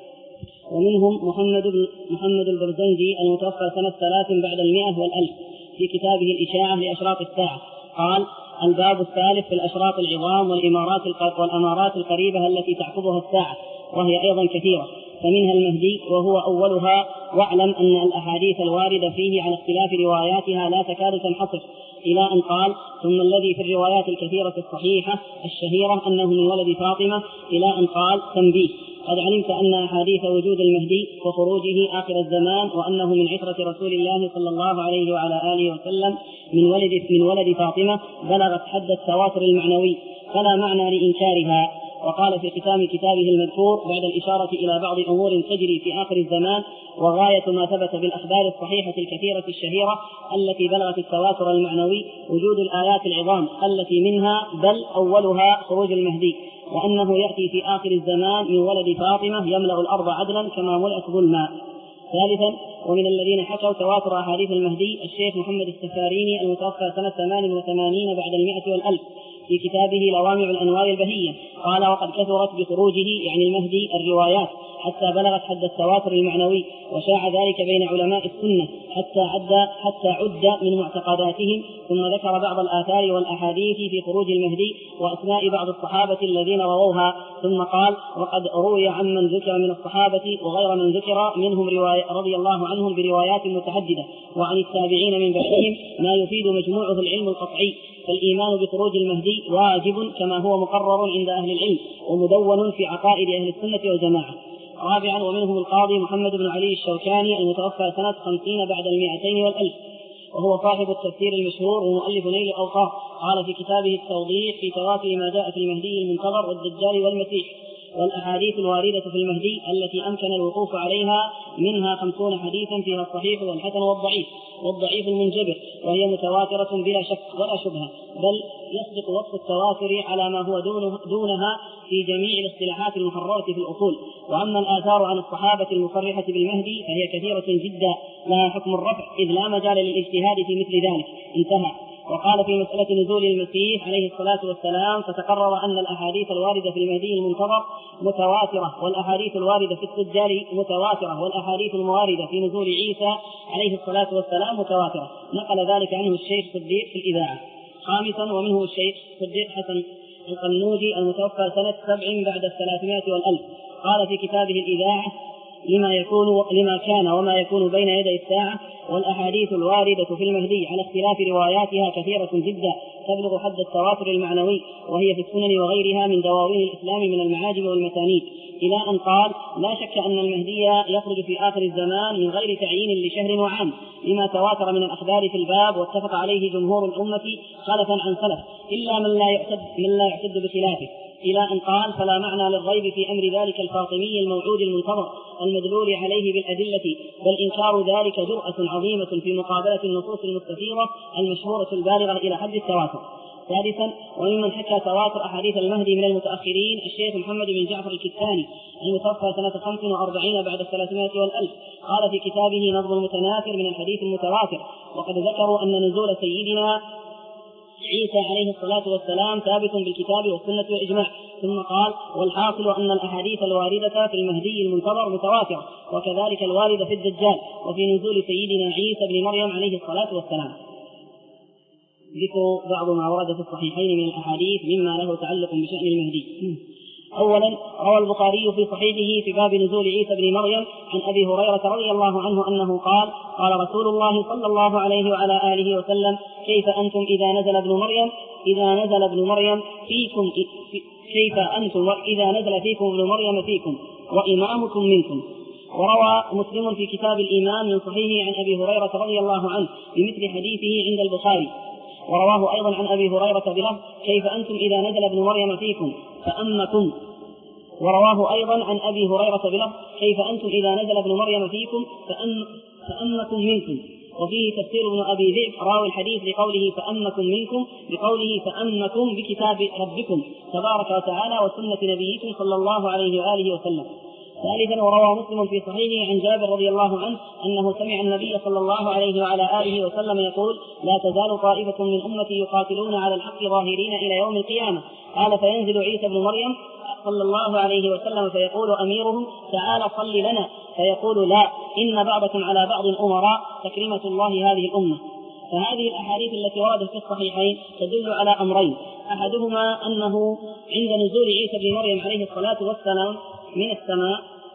ومنهم محمد محمد البرزنجي المتوفى سنة ثلاث بعد المئة والألف في كتابه الإشاعة لأشراط الساعة قال: الباب الثالث في الأشراط العظام والإمارات والأمارات القريبة التي تعقبها الساعة وهي أيضا كثيرة، فمنها المهدي وهو أولها، واعلم أن الأحاديث الواردة فيه على اختلاف رواياتها لا تكاد تنحصر، إلى أن قال: ثم الذي في الروايات الكثيرة الصحيحة الشهيرة أنه من ولد فاطمة، إلى أن قال: تنبيه، قد علمت أن أحاديث وجود المهدي وخروجه آخر الزمان وأنه من عترة رسول الله صلى الله عليه وعلى آله وسلم من ولد من ولد فاطمة بلغت حد التواتر المعنوي فلا معنى لإنكارها. وقال في ختام كتابه المذكور بعد الإشارة إلى بعض أمور تجري في آخر الزمان: وغاية ما ثبت بالأخبار الصحيحة الكثيرة الشهيرة التي بلغت التواتر المعنوي وجود الآيات العظام التي منها بل أولها خروج المهدي، وأنه يأتي في آخر الزمان من ولد فاطمة يملأ الأرض عدلا كما ملأت ظلما. ثالثا، ومن الذين حكوا تواتر أحاديث المهدي الشيخ محمد السفاريني المتوفى سنة ثمان وثمانين بعد المئة والألف في كتابه لوامع الأنوار البهية قال: وقد كثرت بخروجه يعني المهدي الروايات حتى بلغت حد التواتر المعنوي، وشاع ذلك بين علماء السنة حتى عد حتى عد من معتقداتهم. ثم ذكر بعض الآثار والأحاديث في خروج المهدي وأسماء بعض الصحابة الذين رووها، ثم قال: وقد روي عمن ذكر من الصحابة وغير من ذكر منهم رضي الله عنهم بروايات متعددة، وعن التابعين من بعدهم ما يفيد مجموعه العلم القطعي. فالإيمان بخروج المهدي واجب كما هو مقرر عند أهل العلم ومدون في عقائد أهل السنة والجماعة. رابعا، ومنهم القاضي محمد بن علي الشوكاني المتوفى سنة خمسين بعد المئتين والألف وهو صاحب التفسير المشهور ومؤلف نيل الأوطار، قال في كتابه التوضيح في تواتر ما جاء في المهدي المنتظر والدجال والمسيح والأحاديث الواردة في المهدي التي أمكن الوقوف عليها منها خمسون حديثا فيها الصحيح والحسن والضعيف والضعيف المنجبر، وهي متواترة بلا شك ولا شبهة، بل يصدق وصف التواتر على ما هو دونها في جميع الاصطلاحات المحررة في الأصول. وأما الآثار عن الصحابة المصرحة بالمهدي فهي كثيرة جدا لها حكم الرفع إذ لا مجال للاجتهاد في مثل ذلك. انتهى. وقال في مسألة نزول المسيح عليه الصلاة والسلام: فتقرر أن الأحاديث الواردة في المهدي المنتظر متواترة، والأحاديث الواردة في الدجال متواترة، والأحاديث المواردة في نزول عيسى عليه الصلاة والسلام متواترة. نقل ذلك عنه الشيخ صديق في الإذاعة. خامسا، ومنه الشيخ صديق حسن القنوجي المتوفى سنة سبع بعد الثلاثمائة والألف قال في كتابه الإذاعة لما يكون لما كان وما يكون بين يدي الساعة: والأحاديث الواردة في المهدي على اختلاف رواياتها كثيرة جدا تبلغ حد التواتر المعنوي، وهي في السنن وغيرها من دواوين الإسلام من المعاجم والمسانيد، إلى أن قال: لا شك أن المهدي يخرج في آخر الزمان من غير تعيين لشهر وعام لما تواتر من الأخبار في الباب واتفق عليه جمهور الأمة خلفا عن سلف، إلا من لا يعتد, من لا يعتد بخلافه، إلى أن قال: فلا معنى للريب في أمر ذلك الفاطمي الموعود المنتظر المدلول عليه بالأدلة، بل إنكار ذلك جرأة عظيمة في مقابلة النصوص المستفيضة المشهورة البالغة إلى حد التواتر. ثالثا، وممن حكى تواتر أحاديث المهدي من المتأخرين الشيخ محمد بن جعفر الكتاني المتوفى سنة خمس وأربعين بعد الثلاثمائة والألف قال في كتابه نظم المتناثر من الحديث المتواتر: وقد ذكروا أن نزول سيدنا عيسى عليه الصلاة والسلام ثابت بالكتاب والسنة والإجماع. ثم قال: والحاصل أن الأحاديث الواردة في المهدي المنتظر متواترة، وكذلك الواردة في الدجال وفي نزول سيدنا عيسى بن مريم عليه الصلاة والسلام. ذكر بعض ما ورد في الصحيحين من الأحاديث مما له تعلق بشأن المهدي. أولا، روى البخاري في صحيحه في باب نزول عيسى بن مريم عن أبي هريرة رضي الله عنه أنه قال: قال رسول الله صلى الله عليه وعلى آله وسلم: كيف أنتم إذا نزل ابن مريم إذا نزل ابن مريم فيكم كيف أنتم إذا نزل فيكم ابن مريم فيكم وإمامكم منكم. وروى مسلم في كتاب الإيمان من صحيحه عن أبي هريرة رضي الله عنه بمثل حديثه عند البخاري. ورواه أيضا عن أبي هريرة بلفظ: كيف أنتم إذا نزل ابن مريم فيكم فأمكم. ورواه أيضا عن أبي هريرة بلفظ: كيف أنتم إذا نزل ابن مريم فيكم فأم فأمكم منكم. وفيه تفسير ابن أبي ذئب راوي الحديث لقوله فأمكم منكم بقوله فأمكم بكتاب ربكم تبارك وتعالى وسنة نبيكم صلى الله عليه وآله وسلم. ثالثا، وروى مسلم في صحيحه عن جابر رضي الله عنه أنه سمع النبي صلى الله عليه وعلى آله وسلم يقول: لا تزال طائفة من أمتي يقاتلون على الحق ظاهرين إلى يوم القيامة. قال: فينزل عيسى بن مريم صلى الله عليه وسلم فيقول أميرهم: تعال صل لنا، فيقول: لا، إن بعضكم على بعض أمراء، تكريمة الله هذه الأمة. فهذه الأحاديث التي وردت في الصحيحين تدل على أمرين: أحدهما أنه عند نزول عيسى بن مريم عليه الصلاة والسلام من السماء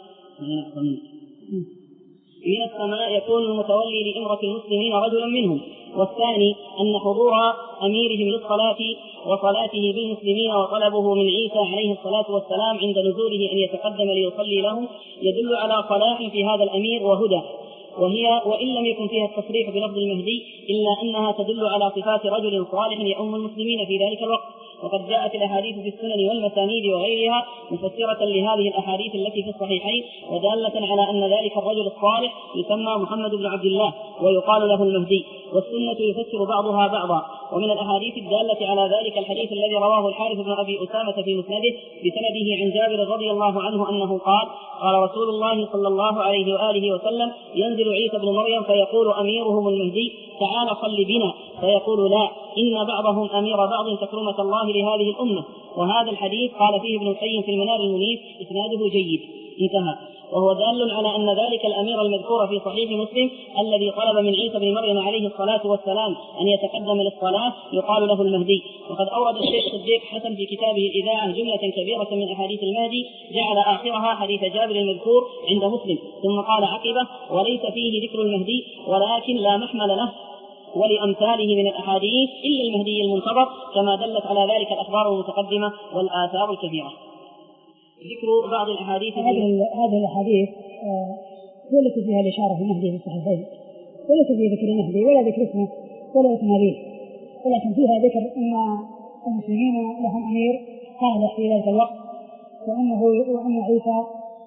من السماء يكون المتولي لإمرة المسلمين رجلا منهم. والثاني أن حضور أميرهم للصلاة وصلاته بالمسلمين وطلبه من عيسى عليه الصلاة والسلام عند نزوله أن يتقدم ليصلي لهم يدل على صلاح في هذا الأمير وهدى، وهي وإن لم يكن فيها التصريح بلفظ المهدي إلا أنها تدل على صفات رجل صالح يؤم المسلمين في ذلك الوقت. وقد جاءت الأحاديث في السنن والمسانيد وغيرها مفسرة لهذه الأحاديث التي في الصحيحين ودالة على أن ذلك الرجل الصالح يسمى محمد بن عبد الله ويقال له المهدي، والسنة يفسر بعضها بعضا. ومن الأحاديث الدالة على ذلك الحديث الذي رواه الحارث بن أبي أسامة في مسنده بسنده عن جابر رضي الله عنه أنه قال: قال رسول الله صلى الله عليه وآله وسلم: ينزل عيسى بن مريم فيقول أميرهم المهدي: تعال صل بنا، فيقول: لا، إن بعضهم أمير بعض، تكرمة الله لهذه الأمة. وهذا الحديث قال فيه ابن القيم في المنار المنيف إسناده جيد، انتهى. وهو دال على أن ذلك الأمير المذكور في صحيح مسلم الذي طلب من عيسى بن مريم عليه الصلاة والسلام أن يتقدم للصلاة يقال له المهدي. وقد أورد الشيخ صديق حسن في كتابه الإذاعة جملة كبيرة من أحاديث المهدي جعل آخرها حديث جابر المذكور عند مسلم، ثم قال عقبه: وليس فيه ذكر المهدي ولكن لا محمل له ولأمثاله من الأحاديث إلا المهدي المنتظر، كما دلت على ذلك الأخبار المتقدمة والآثار الكثيرة. ذكر بعض الأحاديث هذه الأحاديث هي التي فيها الإشارة في المهدي في الصحيحين، وليس فيه ذكر المهدي ولا ذكر اسمه ولا اسم أبيه، ولكن فيها ذكر أن المسلمين لهم أمير صالح في ذلك الوقت، وأنه وأن عيسى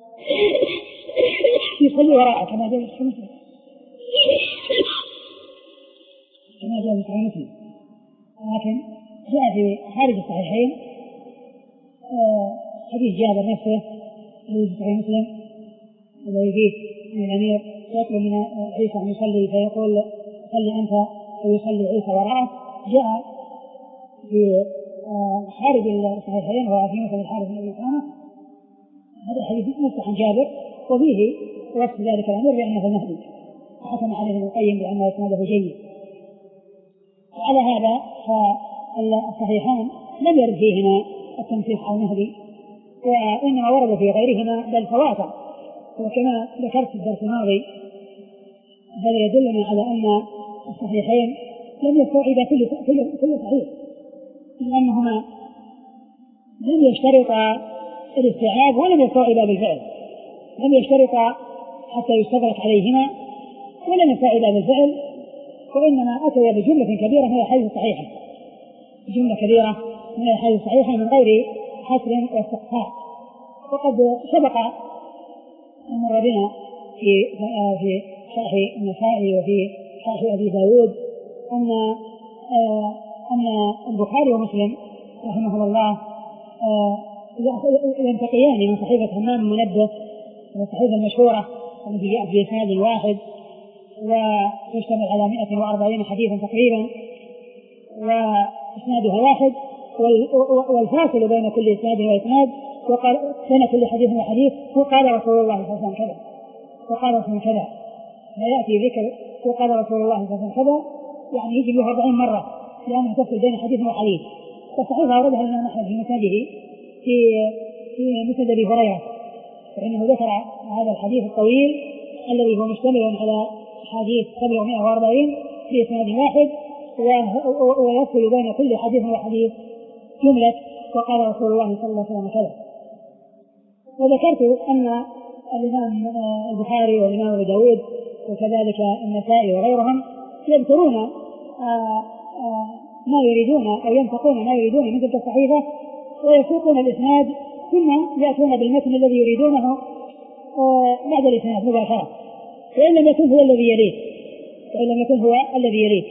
يصلي وراءه كما جاء في مسلم كما جاء في مسلم. لكن جاء في خارج الصحيحين حديث جابر نفسه في صحيح مسلم الذي فيه من الأمير يطلب من عيسى أن يصلي فيقول: صلي أنت، ويصلي عيسى وراءه. جاء في خارج الصحيحين وفي مسلم الحارث بن أبي أسامة هذا الحديث نفسه عن جابر، وفيه وصف ذلك الأمير بأنه المهدي، وحكم عليه ابن القيم بأنه إسناده جيد. وعلى هذا فالصحيحان لم يرد فيهما التنصيص على المهدي، وإنما ورد في غيرهما بل تواتر. وكما ذكرت في الدرس الماضي هذا يدلنا على أن الصحيحين لم يستوعبا كل كل كل صحيح، لأنهما لم يشترطا الاستيعاب ولم يستوعبا بالفعل، لم يشترطا حتى يستدرك عليهما ولم يستوعبا بالفعل، وإنما أتوا بجملة كبيرة من الأحاديث الصحيحة، جملة كبيرة من الأحاديث الصحيحة من غير حصر واستقصاء. وقد سبق أن مر بنا في في صحيح النسائي وفي صحيح أبي داود أن أن البخاري ومسلم رحمه الله ينتقيان من صحيفة همام المنبه، الصحيفة المشهورة التي جاءت بإسناد واحد وتشتمل على مئة وأربعين حديثا تقريبا، وإسنادها واحد، والفاصل بين كل إسناد وإسناد وقال بين كل حديث وحديث وقال رسول الله صلى الله عليه وسلم كذا وقال رسول الله كذا. لا يأتي ذكر وقال رسول الله صلى الله عليه وسلم كذا يعني يجي له أربعين مرة، لأنه تفصل بين حديث وحديث. فالصحيح أوردها الإمام أحمد في مسنده في في مسند أبي هريرة، فإنه ذكر هذا الحديث الطويل الذي هو مشتمل على حديث تبلغ مئة وأربعين في إسناد واحد، ويفصل بين كل حديث وحديث جملة وقال رسول الله صلى الله عليه وسلم كذا. وذكرت أن الإمام البخاري والإمام أبو داود وكذلك النسائي وغيرهم يذكرون ما يريدون أو ينطقون ما يريدون من تلك الصحيفة ويسوقون الإسناد ثم يأتون بالمتن الذي يريدونه بعد الإسناد مباشرة، وإن لم يكن هو الذي يليه وإن لم يكن هو الذي يليه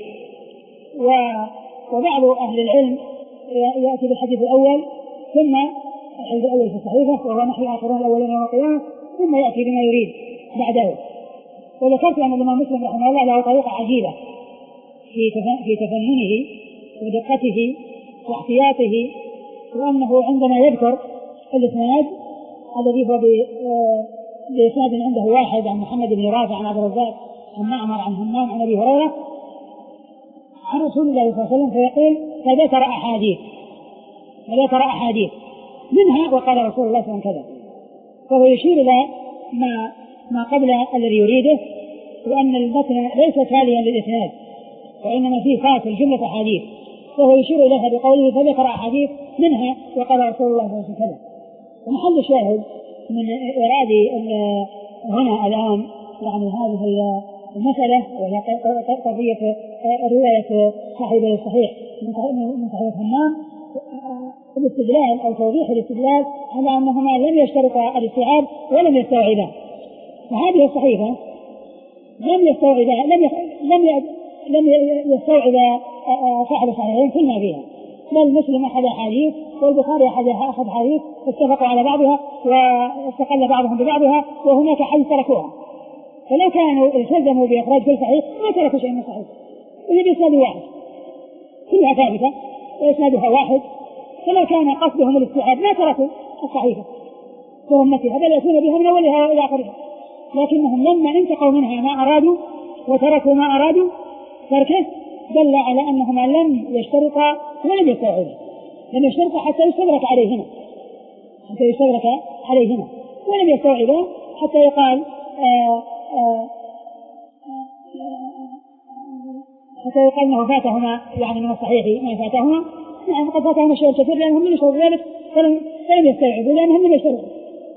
وبعض أهل العلم يأتي بالحديث الأول ثم الحديث الأول في الصحيفة وهو نحو آخرون الأولين يوم القيامة ثم يأتي بما يريد بعده. وذكرت أن الإمام مسلم رحمه الله له طريقة عجيبة في تفننه ودقته واحتياطه، وأنه عندما يذكر الإسناد الذي هو بإسناد عنده واحد عن محمد بن رافع عن عبد الرزاق عن معمر عن همام عن أبي هريرة عن رسول الله صلى الله عليه وسلم فيقول فذكر أحاديث فذكر أحاديث منها وقال رسول الله صلى الله عليه وسلم كذا، فهو يشير إلى ما ما قبل الذي يريده، وأن المتن ليس تاليا للإسناد وإنما فيه فاصل جملة أحاديث، فهو يشير إليها بقوله فذكر أحاديث منها وقال رسول الله صلى الله عليه وسلم كذا. ومحل الشاهد من إرادي هنا الآن يعني هذه المسألة وهي قضية رواية صاحب الصحيح من صحيح همام الاستدلال أو توضيح الاستدلال على أنهما لم يشترطا الاستيعاب ولم يستوعبا، وهذه الصحيفة لم يستوعبا لم يخ... لم ي... لم يستوعب صاحب الصحيحين كل ما فيها، بل مسلم أحد أحاديث والبخاري أحد أحد حديث اتفقوا على بعضها واستقل بعضهم ببعضها، وهناك حديث تركوها. فلو كانوا التزموا بإخراج كل صحيح ما تركوا شيء من الصحيح، وهي بإسناد واحد كلها ثابتة وإسنادها واحد، فلو كان قصدهم الاستيعاب ما تركوا الصحيفة ورمتها بل يأتون بها من أولها إلى آخرها، لكنهم لما انتقوا منها ما أرادوا وتركوا ما أرادوا تركه دل على أنهما لم يشترطا ولم يستوعبا، لم يشترطا حتى يستدرك عليهما حتى يستدرك عليهما ولم يستوعبا حتى يقال آآ آآ حتى يقال أنه فاتهما يعني من الصحيح ما فاتهما، يعني قد فاتهما شيء كثير لأنهم من يشترطوا ذلك فلم يستوعبوا لأنهم لم يشترطوا.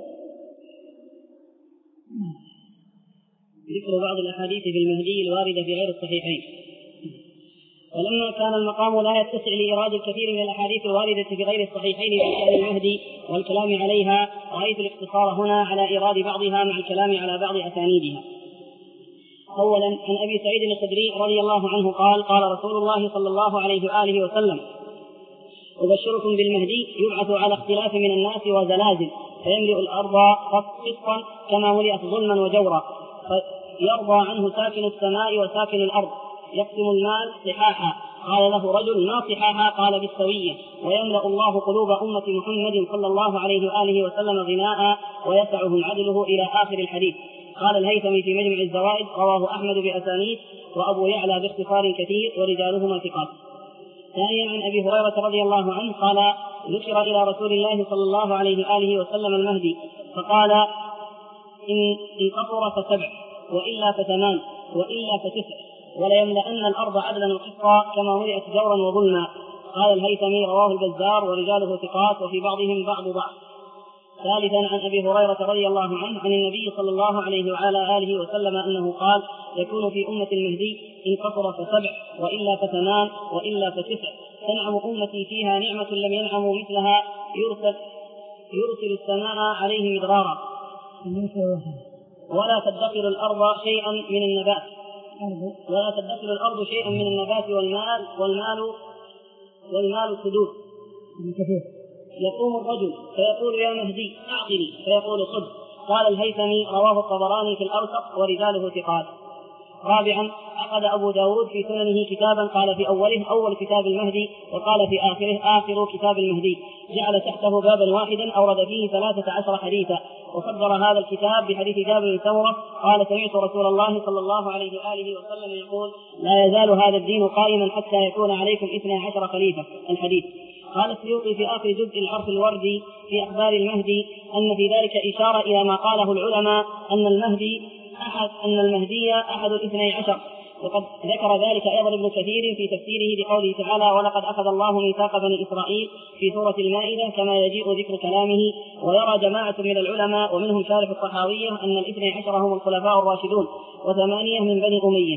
ذكر بعض الأحاديث في المهدي الواردة في غير الصحيحين. ولما كان المقام لا يتسع لإيراد الكثير من الأحاديث الواردة في غير الصحيحين في شأن المهدي والكلام عليها، رأيت الاقتصار هنا على إيراد بعضها مع الكلام على بعض أسانيدها. أولا عن أبي سعيد الخدري رضي الله عنه قال قال رسول الله صلى الله عليه وآله وسلم أبشركم بالمهدي يبعث على اختلاف من الناس وزلازل فيملئ الأرض قسطا كما ملئت ظلما وجورا، فيرضى عنه ساكن السماء وساكن الأرض، يقسم المال صحاحا. قال له رجل ما صحاحا؟ قال بالسوية. ويملأ الله قلوب أمة محمد صلى الله عليه وآله وسلم غناء ويسعهم عدله إلى آخر الحديث. قال الهيثمي في مجمع الزوائد رواه أحمد بأسانيد وأبو يعلى باختصار كثير ورجالهما ثقات. ثانيا عن أبي هريرة رضي الله عنه قال نشر إلى رسول الله صلى الله عليه وآله وسلم المهدي فقال إن كثر فسبع وإلا فثمان وإلا فتسع وليملأن الأرض عدلا وقسطا كما ملئت جورا وظلما. قال الهيثمي رواه البزار ورجاله ثقات وفي بعضهم بعض ضعف. ثالثا عن أبي هريرة رضي الله عنه عن النبي صلى الله عليه وعلى آله وسلم أنه قال يكون في أمة المهدي إن كثر فسبع وإلا فثمان وإلا فتسع تنعم أمتي فيها نعمة لم ينعموا مثلها يرسل, يرسل السماء عليه مدرارا ولا تدخر الأرض شيئا من النبات ولا تدخر الأرض شيئا من النبات والمال والمال والمال سدود. يقوم الرجل فيقول يا مهدي أعطني فيقول خذ. قال الهيثمي رواه الطبراني في الأوسط ورجاله ثقات. رابعا عقد أبو داود في سننه كتابا قال في أوله أول كتاب المهدي وقال في آخره آخر كتاب المهدي، جعل تحته بابا واحدا أورد فيه ثلاثة عشر حديثا، وصدر هذا الكتاب بحديث جابر بن سمرة قال سمعت رسول الله صلى الله عليه وآله وسلم يقول لا يزال هذا الدين قائما حتى يكون عليكم اثني عشر خليفة الحديث. قال السيوطي في آخر جزء الحرف الوردي في أخبار المهدي أن في ذلك إشارة إلى ما قاله العلماء أن المهدي أحد أن المهدي أحد الاثني عشر، وقد ذكر ذلك أيضا ابن كثير في تفسيره بقوله تعالى: ولقد أخذ الله ميثاق بني إسرائيل في سورة المائدة، كما يجيء ذكر كلامه. ويرى جماعة من العلماء ومنهم شارح الطحاوية أن الاثني عشر هم الخلفاء الراشدون وثمانية من بني أمية.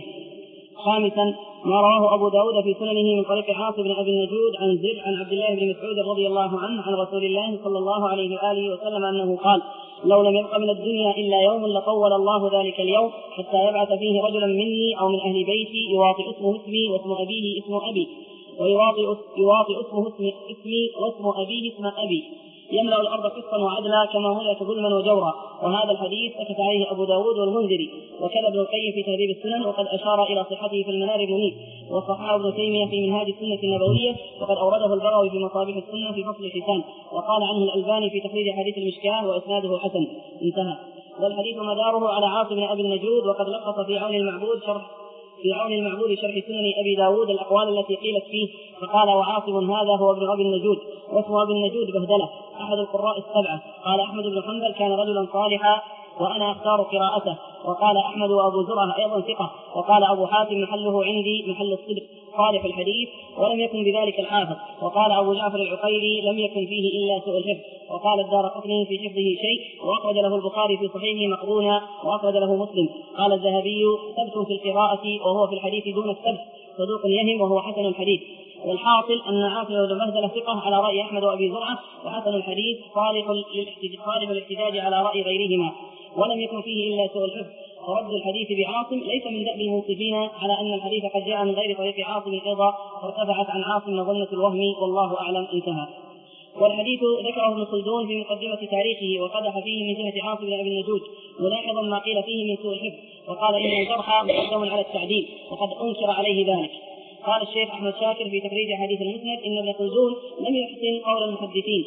خامسا ما رواه أبو داود في سننه من طريق عاصم بن أبي النجود عن زر عن عبد الله بن مسعود رضي الله عنه عن رسول الله صلى الله عليه وآله وسلم أنه قال: لو لم يبق من الدنيا إلا يوم لطول الله ذلك اليوم حتى يبعث فيه رجلا مني أو من أهل بيتي يواطئ اسمه اسمي واسم أبيه اسم أبي ويواطئ يواطئ اسمه اسم اسمي واسم أبيه اسم أبي يملأ الأرض قسطا وعدلا كما ملأت ظلما وجورا. وهذا الحديث سكت عليه أبو داود والمنذري، وكذا ابن القيم في تهذيب السنن، وقد أشار إلى صحته في المنار المنير، وصححه ابن تيمية في منهاج السنة النبوية، وقد أورده البغوي في مصابيح السنة في فصل الختان، وقال عنه الألباني في تخريج حديث المشكاة وإسناده حسن. انتهى. والحديث مداره على عاصم بن أبي النجود، وقد لخص في عون المعبود شرح في عون المعبود شرح سنن أبي داود الأقوال التي قيلت فيه، فقال: وعاصم هذا هو ابن أبي النجود، واسم أبي النجود بهدلة أحد القراء السبعة. قال أحمد بن حنبل: كان رجلا صالحا وأنا أختار قراءته. وقال أحمد وأبو زرعة أيضا ثقة. وقال أبو حاتم: محله عندي محل الصدق، صالح الحديث ولم يكن بذلك الحافظ. وقال أبو جعفر العقيلي: لم يكن فيه إلا سوء الحفظ. وقال الدارقطني في حفظه شيء، وأخرج له البخاري في صحيحه مقرونا، وأخرج له مسلم. قال الذهبي: ثبت في القراءة وهو في الحديث دون الثبت، صدوق يهم وهو حسن الحديث. والحاصل أن عاصم بن مهدلة ثقة على رأي أحمد وأبي زرعة، وحسن الحديث صالح للاحتجاج على رأي غيرهما، ولم يكن فيه إلا سوء الحفظ. ورد الحديث بعاصم ليس من دأب المنصفين على أن الحديث قد جاء من غير طريق عاصم أيضا، فارتفعت عن عاصم مظنة الوهم، والله أعلم. انتهى. والحديث ذكره ابن خلدون في مقدمة تاريخه، وقدح فيه من جهة عاصم بن أبي النجود، ملاحظا ما قيل فيه من سوء الحفظ، وقال: إن الجرح مقدم على التعديل، وقد أنكر عليه ذلك. قال الشيخ أحمد شاكر في تخريج حديث المسند: إن ابن خلدون لم يحسن قول المحدثين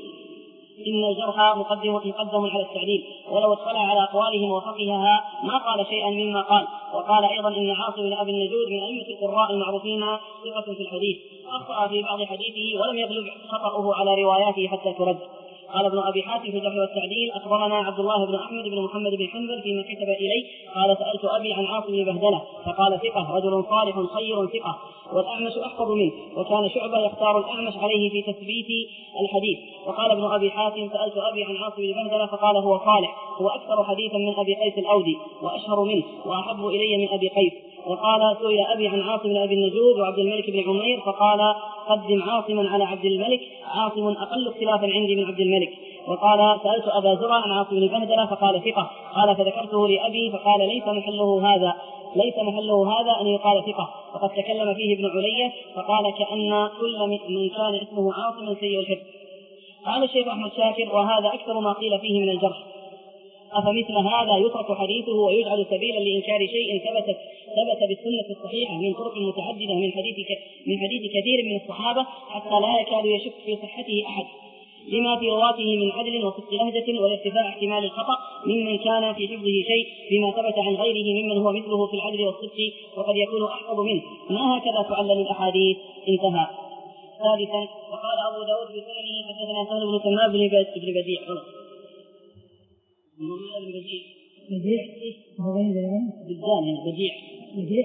إن الجرح مقدم, مقدم على التعديل، ولو اطلع على أقوالهم وفقهها ما قال شيئا مما قال. وقال أيضا: إن عاصم بن أبي النجود من أئمة القراء المعروفين ثقة في الحديث، أخطأ في بعض حديثه ولم يغلب خطأه على رواياته حتى ترد. قال ابن أبي حاتم في الجرح والتعديل: أخبرنا عبد الله بن أحمد بن محمد بن حنبل فيما كتب إلي، قال: سألت أبي عن عاصم بن بهدلة فقال: ثقة، رجل صالح خير ثقة، والأعمش أحفظ منه، وكان شعبة يختار الأعمش عليه في تثبيت الحديث. وقال ابن أبي حاتم: سألت أبي عن عاصم بن بهدلة فقال: هو صالح، هو أكثر حديثا من أبي قيس الأودي، وأشهر منه، وأحب إلي من أبي قيس. وقال: سئل أبي عن عاصم بن أبي النجود وعبد الملك بن عمير فقال: قدم عاصما على عبد الملك، عاصم أقل اختلافا عندي من عبد الملك. وقال: سألت أبا زرع عن عاصم بن بهدلة فقال: ثقة. قال: فذكرته لأبي فقال: ليس محله هذا ليس محله هذا أن يقال ثقة، وقد تكلم فيه ابن علية فقال: كأن كل من كان اسمه عاصم سيء الحفظ. قال الشيخ أحمد شاكر: وهذا أكثر ما قيل فيه من الجرح، أفمثل هذا يترك حديثه ويجعل سبيلا لإنكار شيء ثبت ثبت بالسنة الصحيحة من طرق متعددة من حديث من حديث كثير من الصحابة، حتى لا يكاد يشك في صحته أحد، لما في رواته من عدل وصدق لهجة والارتفاع احتمال الخطأ ممن كان في حفظه شيء بما ثبت عن غيره ممن هو مثله في العدل والصدق، وقد يكون أحفظ منه. ما هكذا تعلل الأحاديث. انتهى. ثالثا وقال أبو داود في سننه: حدثنا سهل بن تمام بن بديع بن بديع بديع بالدال بديع بديع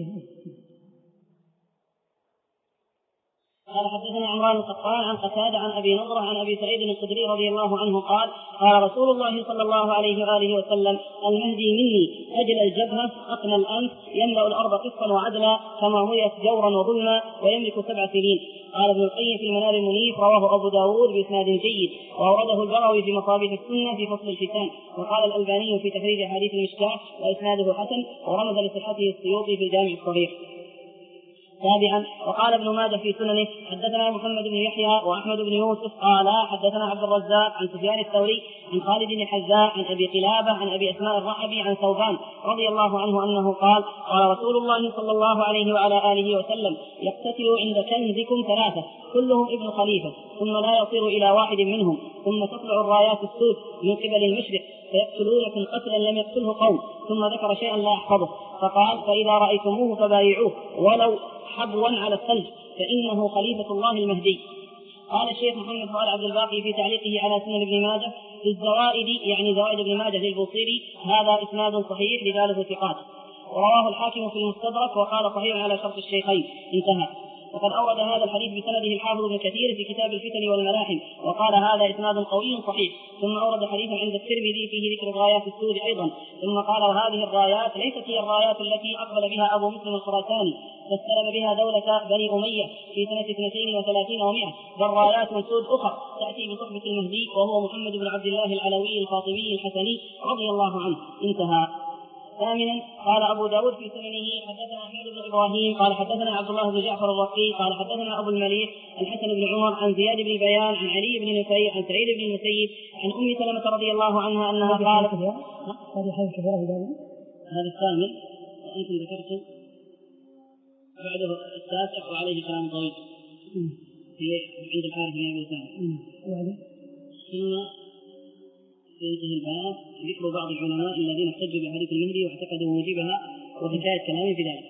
قال: حدثنا عمران القطان عن قتادة عن أبي نضرة عن أبي سعيد الخدري رضي الله عنه قال: قال رسول الله صلى الله عليه وآله وسلم: المهدي مني أجل الجبهة أقنى الأنف، يملأ الأرض قسطا وعدلا كما ملئت جورا وظلما، ويملك سبع سنين. قال ابن القيم في المنار المنيف: رواه أبو داود بإسناد جيد، وأورده البغوي في مصابيح السنة في فصل الختان، وقال الألباني في تخريج حديث المشكاة وإسناده حسن، ورمز لصحته السيوطي في الجامع الصغير. تابعا وقال ابن ماجه في سننه: حدثنا محمد بن يحيى وأحمد بن يوسف قال: حدثنا عبد الرزاق عن سفيان الثوري عن خالد بن حذاء عن أبي قلابة عن أبي أسماء الرحبي عن ثوبان رضي الله عنه أنه قال: قال رسول الله صلى الله عليه وعلى آله وسلم: يقتتل عند كنزكم ثلاثة كلهم ابن خليفة، ثم لا يصير إلى واحد منهم، ثم تطلع الرايات السود من قبل المشرق فيقتلونكم قتلا لم يقتله قوم، ثم ذكر شيئا لا أحفظه فقال: فإذا رأيتموه فبايعوه ولو حبوا على الثلج، فإنه خليفة الله المهدي. قال الشيخ محمد فؤاد عبد الباقي في تعليقه على سنن ابن ماجه في الزوائد يعني زوائد ابن ماجه للبوصيري: هذا إسناد صحيح رجاله ثقات. ورواه الحاكم في المستدرك وقال صحيح على شرط الشيخين. انتهى. وقد أورد هذا الحديث بسنده الحافظ ابن كثير في كتاب الفتن والملاحم وقال هذا إسناد قوي صحيح. ثم أورد حديثا عند الترمذي فيه ذكر الرايات السود أيضا، ثم قال: وهذه الرايات ليست هي الرايات التي أقبل بها أبو مسلم الخراساني فاستلم بها دولة بني أمية في سنة اثنتين وثلاثين ومائة، بل رايات سود أخرى تأتي بصحبة المهدي وهو محمد بن عبد الله العلوي الفاطمي الحسني رضي الله عنه. انتهى. ثامنا، قال أبو داود في سننه: حدثنا أحمد بن إبراهيم قال حدثنا عبد الله بن جعفر الرقي قال حدثنا أبو المليح الحسن بن عمر عن زياد بن بيان عن علي بن نفيع عن سعيد بن المسيب عن أم سلمة رضي الله عنها أنها قالت: هذا الثامن، وأنتم ذكرتم بعده التاسع وعليه كلام طويل في عند الحارث بن أبي ثابت. ثم ينتهي الباب ذكر بعض العلماء الذين احتجوا بحديث المهدي واعتقدوا موجبها وحكاية كلامه في ذلك.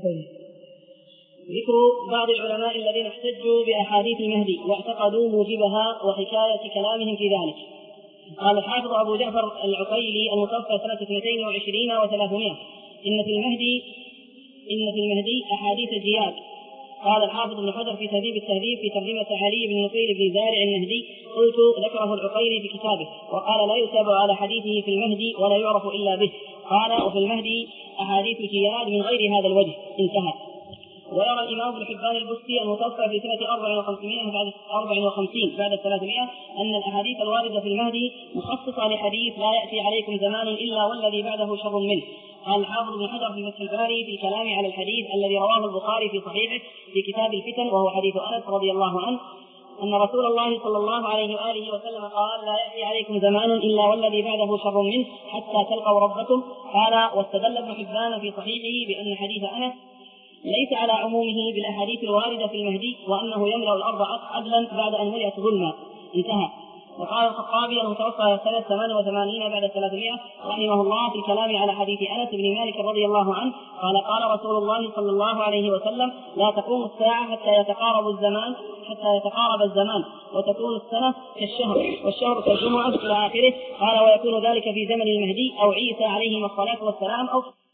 ذكر بعض العلماء الذين احتجوا بأحاديث المهدي واعتقدوا موجبها وحكاية كلامهم في ذلك. قال الحافظ أبو جعفر العقيلي المتوفى سنة اثنتين وعشرين وثلاثمائة: إن في المهدي إن في المهدي أحاديث جياد. قال الحافظ ابن حجر في تهذيب التهذيب في ترجمة علي بن نفيل بن زارع المهدي: قلت ذكره العقيلي في كتابه، وقال لا يتابع على حديثه في المهدي ولا يعرف إلا به. قال: وفي المهدي أحاديث جياد من غير هذا الوجه. انتهى. ويرى الإمام ابن حبان البستي المتوفى في سنة أربع وخمسين بعد أربع وخمسين بعد الثلاثمائة أن الأحاديث الواردة في المهدي مخصصة لحديث لا يأتي عليكم زمان إلا والذي بعده شر منه. قال الحافظ ابن حجر في فتح الباري في الكلام على الحديث الذي رواه البخاري في صحيحه في كتاب الفتن وهو حديث أنس رضي الله عنه أن رسول الله صلى الله عليه وآله وسلم قال: لا يأتي عليكم زمان إلا والذي بعده شر منه حتى تلقوا ربكم. قال: واستدل ابن حبان في صحيحه بأن حديث أنس ليس على عمومه بالأحاديث الواردة في المهدي وأنه يملأ الأرض عدلا بعد أن ملئت ظلما. انتهى. وقال الخطابي المتوفى سنة ثمان وثمانين بعد الثلاثمائة رحمه الله في الكلام على حديث أنس بن مالك رضي الله عنه قال: قال رسول الله صلى الله عليه وسلم: لا تقوم الساعة حتى يتقارب الزمان حتى يتقارب الزمان وتكون السنة كالشهر والشهر كالجمعة إلى آخره. قال: ويكون ذلك في زمن المهدي أو عيسى عليهما الصلاة والسلام أو